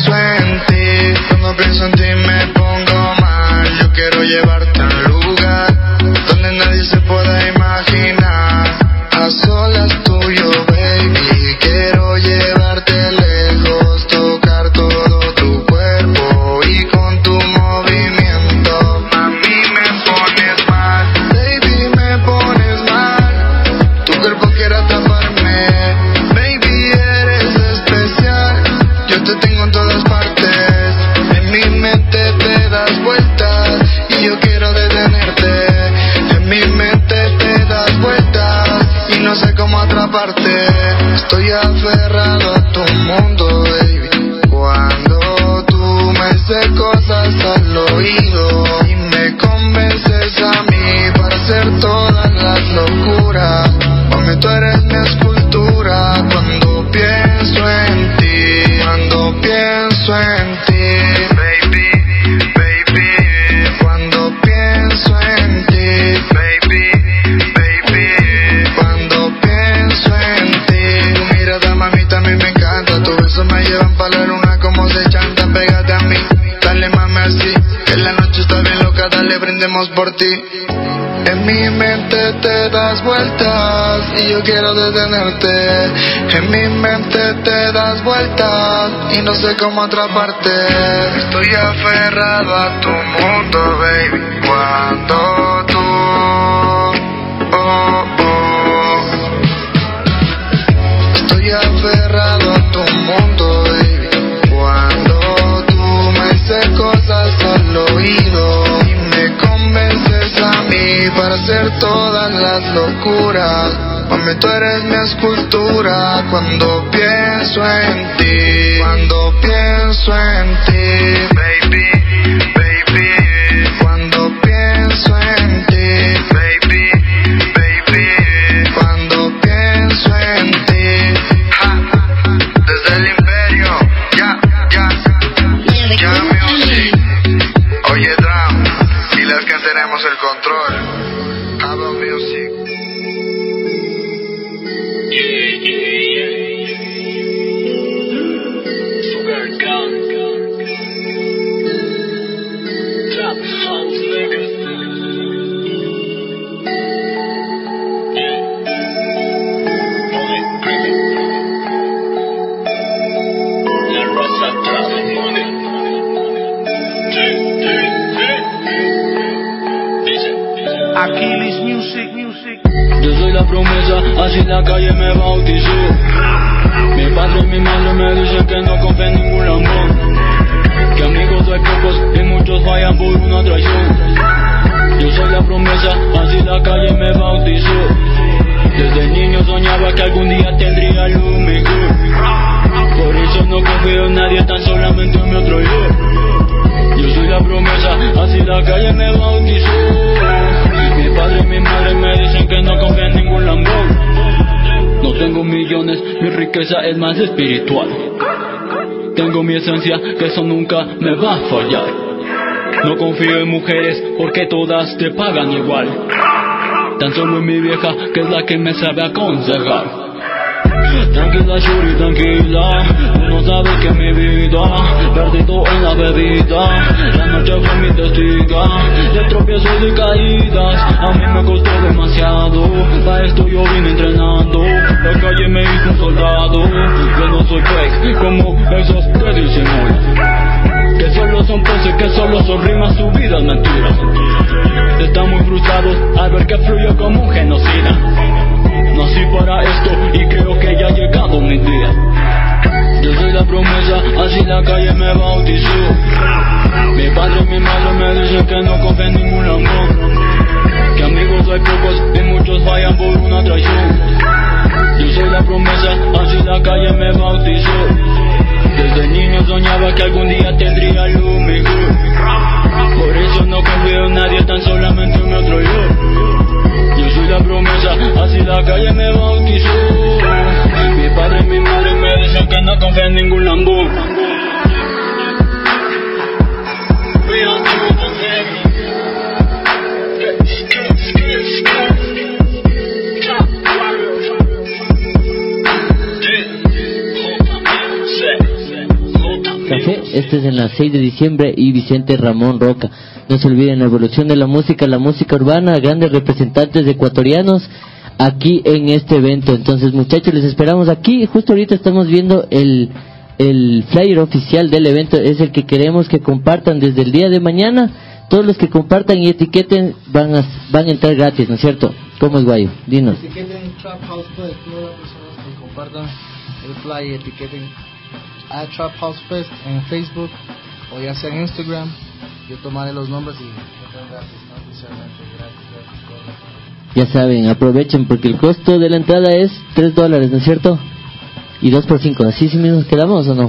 pienso en ti, cuando pienso en ti me pongo mal. Yo quiero llevarte a un lugar donde nadie se pueda imaginar, a solas tuyo, baby. Quiero llevarte lejos, tocar todo tu cuerpo y con tu movimiento, mami, me pones mal, baby, me pones mal. Tu cuerpo quiere atraparme, baby, eres especial. Yo te tengo en todas partes, en mi mente te das vueltas y yo quiero detenerte. En mi mente te das vueltas y no sé cómo atraparte. Estoy aferrado a tu mundo, baby. Cuando tú me dices cosas al oído y me convences a mí para hacer todas las locuras. Mami, tú eres mi escultura. Cuando pienso en ti, cuando pienso en ti, baby, baby. Cuando pienso en ti, baby, baby. Cuando pienso en ti, tu mirada, mami, también me encanta. Tus besos me llevan pa' la luna como se chanta. Pégate a mí, dale mami así, que la noche está bien loca, dale brindemos por ti. En mi mente te das vueltas y yo quiero detenerte. En mi mente te das vueltas y no sé cómo atraparte. Estoy aferrado a tu mundo, baby. Cuando tú estoy aferrado a tu mundo, baby. Cuando tú me dices cosas al oído y me convences a mí para hacer todas las locuras. Mami, tú eres mi escultura. Cuando pienso en ti, cuando pienso en ti, baby, baby. Cuando pienso en ti, baby, baby. Cuando pienso en ti, ja, desde el imperio, ya music. Oye, Drum, diles que tenemos el control. Hablo music. Sugar gun. Trap house niggas. Yeah. Money, cricket. La raza trap money. Aquiles Music. Yo soy la promesa, así la calle me bautizó. Mi padre y mi madre me dicen que no confío en ningún amor, que amigos hay pocos y muchos fallan por una traición. Yo soy la promesa, así la calle me bautizó. Desde niño soñaba que algún día tendría lo mejor. Por eso no confío en nadie, tan solamente en mi otro yo. Yo soy la promesa, así la calle me bautizó. Mi padre y mi madre me dicen que no confío en ningún Lambón. No tengo millones, mi riqueza es más espiritual. Tengo mi esencia, que eso nunca me va a fallar. No confío en mujeres, porque todas te pagan igual. Tan solo en mi vieja, que es la que me sabe aconsejar. Tranquila, shuri, tranquila. Tú no sabes que mi vida perdido en la bebida. La noche fue mi testiga de tropiezos y caídas. A mí me costó demasiado, para esto yo vine entrenando. La calle me hizo un soldado. Yo no soy fake como esos que dicen hoy, que solo son poses, que solo son rimas, su vida es mentira. Están muy frustrados al ver que fluyo como un genocida. Nací para esto y creo que ya ha llegado mi día. Yo soy la promesa, así la calle me bautizó. Mi padre y mi madre me dicen que no confío en ningún amor, que amigos hay pocos y muchos fallan por una traición. Yo soy la promesa, así la calle me bautizó. Desde niño soñaba que algún día tendría lo mejor. Por eso no confío en nadie, tan solamente en mi otro yo. Yo soy la promesa, Este es en la 6 de diciembre y Vicente Ramón Roca. No se olviden la evolución de la música urbana, grandes representantes ecuatorianos aquí en este evento. Entonces, muchachos, les esperamos aquí. Justo ahorita estamos viendo el flyer oficial del evento. Es el que queremos que compartan desde el día de mañana. Todos los que compartan y etiqueten van a entrar gratis, ¿no es cierto? ¿Cómo es, Guayo? Dinos. Etiqueten Trap House Fest, todas las personas que compartan el flyer, etiqueten a Trap House Fest en Facebook o ya sea en Instagram. Yo tomaré los nombres y gratis, ¿no? Oficialmente gratis. Ya saben, aprovechen porque el costo de la entrada es $3, ¿no es cierto? Y 2 por 5, ¿así sí mismos quedamos o no?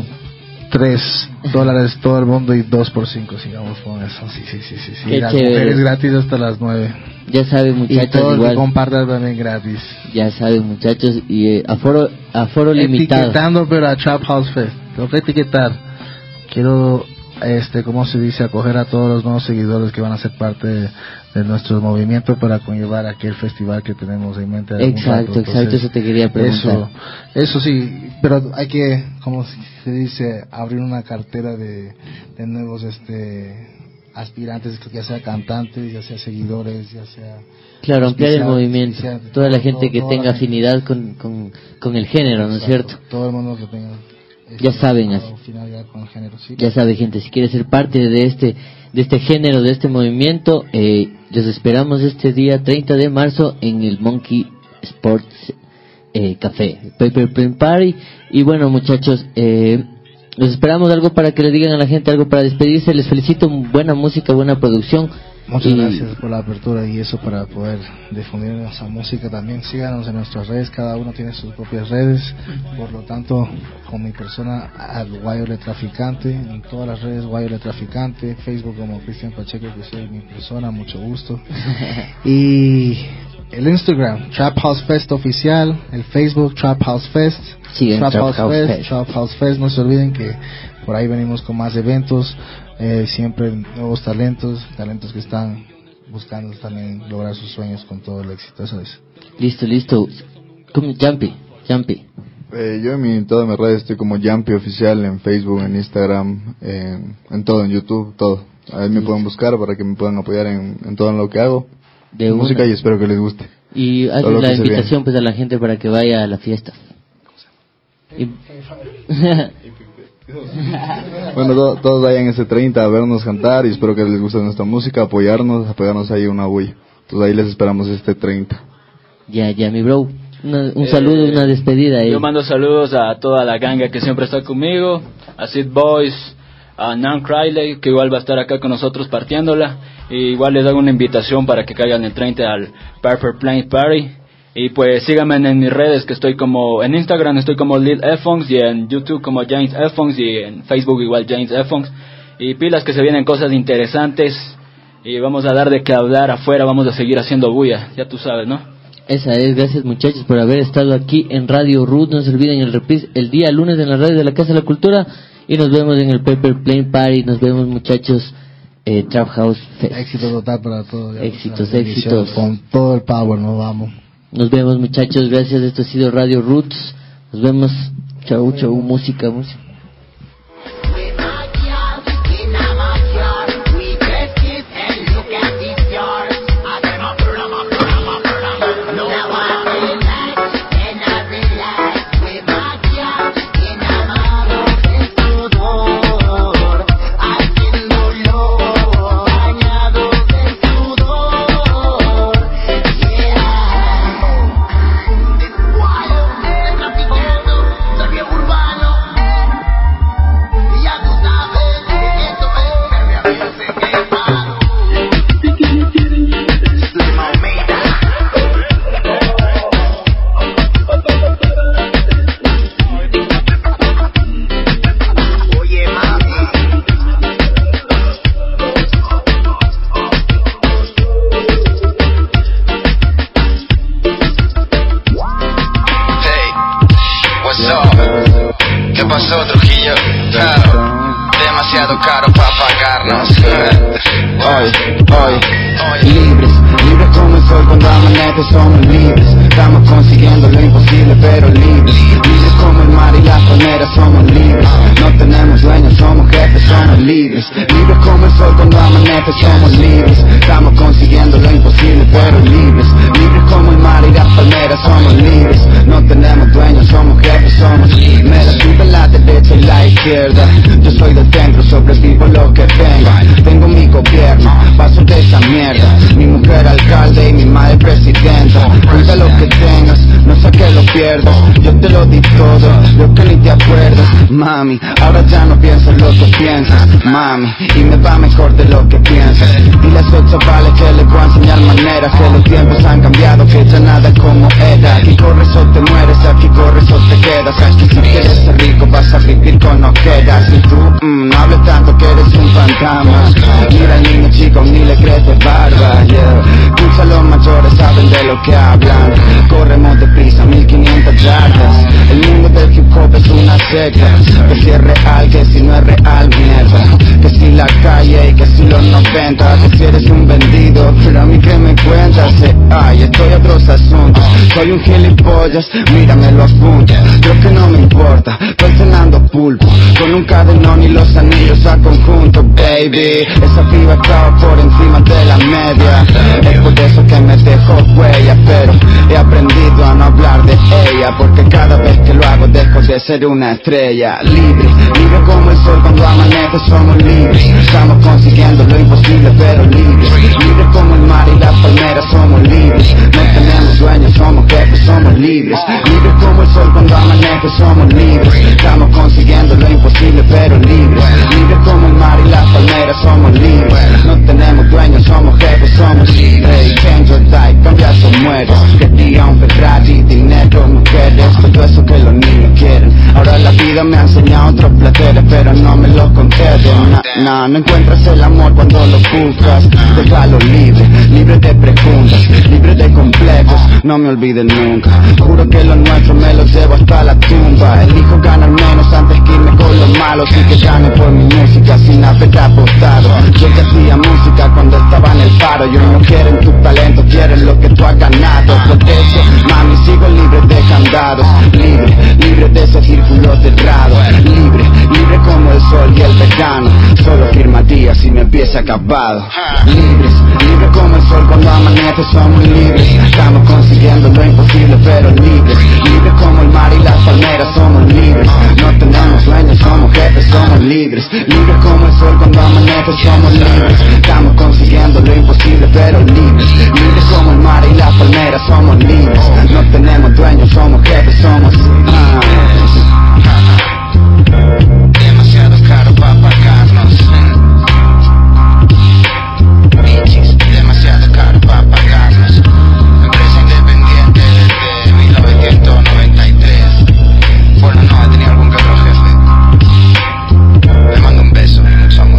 $3 todo el mundo y 2 por 5, sigamos con eso. Sí. Las chévere. mujeres gratis hasta las 9. Ya saben, muchachos, y todos igual que compartan también gratis. Ya saben, muchachos, y aforo limitado. Etiquetando, pero a Trap House Fest. Tengo que etiquetar. Quiero, ¿cómo se dice? Acoger a todos los nuevos seguidores que van a ser parte de nuestro movimiento para conllevar aquel festival que tenemos en mente. Exacto, eso te quería preguntar. Eso sí, pero hay que, como se dice, abrir una cartera de nuevos aspirantes, ya sea cantantes, ya sea seguidores, ya sea... Claro, ampliar el movimiento, toda la gente que tenga afinidad con el género, ¿no es cierto? Todo el mundo que tenga... Ya saben, ya sabe, gente, si quiere ser parte de este género, de este movimiento, los esperamos este día 30 de marzo en el Monkey Sports Café, Paper Plane Party. Y bueno, muchachos, los esperamos. Algo para que le digan a la gente, algo para despedirse. Les felicito, buena música, buena producción. Muchas gracias por la apertura y eso para poder difundir esa música también. Síganos en nuestras redes, cada uno tiene sus propias redes. Por lo tanto, con mi persona, al Guayo Le Traficante, en todas las redes Guayo Le Traficante, Facebook como Cristian Pacheco, que soy mi persona, mucho gusto. Y el Instagram, Trap House Fest Oficial, el Facebook, Trap House Fest. Sí, Trap House Fest. No se olviden que por ahí venimos con más eventos. Siempre nuevos talentos que están buscando también lograr sus sueños con todo el éxito, ¿sabes? Listo. Como Jumpy. Yo en todas mis redes estoy como Jumpy Oficial, en Facebook, en Instagram, en todo, en YouTube, todo. Ahí me pueden buscar para que me puedan apoyar en todo lo que hago de música, y espero que les guste. Y hazle la invitación pues a la gente para que vaya a la fiesta. Bueno, todos vayan ese 30 a vernos cantar y espero que les guste nuestra música, apoyarnos ahí una bulla. Entonces ahí les esperamos este 30. Ya, mi bro. Un saludo, una despedida. Yo mando saludos a toda la ganga que siempre está conmigo, a Sid Boys, a Nan Criley, que igual va a estar acá con nosotros partiéndola. Y igual les hago una invitación para que caigan el 30 al Paper Plane Party. Y pues síganme en mis redes, que estoy como en Instagram estoy como Lil Efongs, y en YouTube como James Efongs, y en Facebook igual James Efongs. Y pilas que se vienen cosas interesantes y vamos a dar de qué hablar afuera, vamos a seguir haciendo bulla, ya tú sabes, ¿no? Esa es, gracias muchachos por haber estado aquí en Radio Root. No se olviden el reprise el día lunes en la radio de la Casa de la Cultura y nos vemos en el Paper Plane Party. Nos vemos, muchachos. Trap House Fest. Éxito total para todos. Éxitos. Con todo el power nos vamos. Nos vemos, muchachos, gracias. Esto ha sido Radio Roots. Nos vemos. Chau, música. Libres como el sol cuando amanece, somos libres. Estamos consiguiendo lo imposible pero libres. Libres como el mar y las palmeras, somos libres. No tenemos dueños, somos jefes, somos libres. Libres como el sol cuando amanece, somos libres. Estamos consiguiendo lo imposible, pero libres. Libres como el mar y las palmeras, somos libres. No tenemos dueños, somos jefes, somos libres. Me la suben la derecha y la izquierda. Yo soy del centro, sobrevivo lo que venga. Tengo mi gobierno, paso de esa mierda. Mi mujer alcalde y mi madre presidenta. Cuida lo que tengas, no sé que lo pierdas. Yo te lo di todo, lo que ni te acuerdas. Mami, ahora ya no pienso lo que piensas. Mami, y me va mejor de lo que piensas. Dile a esos chavales que les voy a enseñar maneras. Que los tiempos han cambiado, que ya nada es como era. Aquí corres o te mueres, aquí corres o te quedas. Aquí si quieres ser rico vas a vivir con ojeras. Y tú, no hables tanto que eres un fantasma. Mira al niño chico, ni le crece barba, yeah. Escucha, los mayores saben de lo que hablan. Corremos deprisa, 1500 yardas. El mundo del hip hop es una secta. Que si es real, que si no es real, mierda. Que si la calle y que si los 90. Que si eres un vendido, pero a mí que me cuentas. Ay, estoy a otros asuntos. Soy un gilipollas, mírame lo apunto. Creo que no me importa, estoy cenando pulpo. Con un cadenón y los anillos a conjunto, baby. Esa piba estaba por encima de la media. Es por eso que me dejó huella. Pero he aprendido a no hablar de ella, porque cada vez que lo hago dejo de ser una estrella. Libre, libre como el sol cuando amanece, somos libres. Estamos consiguiendo lo imposible, pero libres. Libres como el mar y las palmeras, somos libres. No tenemos dueños, somos jefes, somos libres. Libres como el sol cuando amanece, somos libres. Estamos consiguiendo lo imposible, pero libres. Libres como el mar y las palmeras, somos libres. No tenemos dueños, somos jefes, somos libres. Change or die, cambias o mueres. Quería un Ferrari, dinero, mujeres, todo eso que los niños quieren. Ahora la vida me ha enseñado otros placeres, pero no me los conceden. No encuentras el amor cuando lo buscas. Déjalo libre, libre de preguntas, libre de complejos, no me olviden nunca. Juro que lo nuestro me lo llevo hasta la tumba. Elijo ganar menos antes que irme con los malos y que gane por mi música sin haber apostado. Yo que hacía música cuando estaba en el paro. Ellos no quieren tu talento, quieren lo que tú has ganado. Por eso, mami, sigo libre de candados. Libre, libre de ese círculo cerrado. Libre, libre como el sol y el verano. Solo firma días y me empieza acabado. Libres, libre como el sol cuando amanece, somos libres. Estamos consiguiendo lo imposible, pero libres. Libres como el mar y las palmeras, somos libres. No tenemos dueños, somos jefes, somos libres. Libres como el sol cuando amanece, somos libres. Estamos consiguiendo lo imposible, pero libres. Libres como el mar y las palmeras, somos libres. No tenemos dueños, somos jefes, somos demasiado caro para pagarnos. Bichis, demasiado caro para pagarnos. Empresa independiente desde 1993. Bueno, no, he tenido algún que otro jefe. Le mando un beso y mucho amor.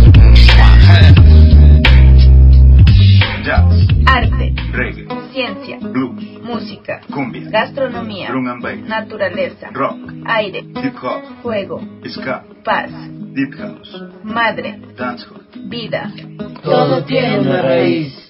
Jazz, arte, reggae, ciencia, blues, música, cumbia, gastronomía, drum and bass, naturaleza, rock, aire, hip hop, fuego, ska, paz, deep house, madre, dancehall, vida. Todo tiene una raíz.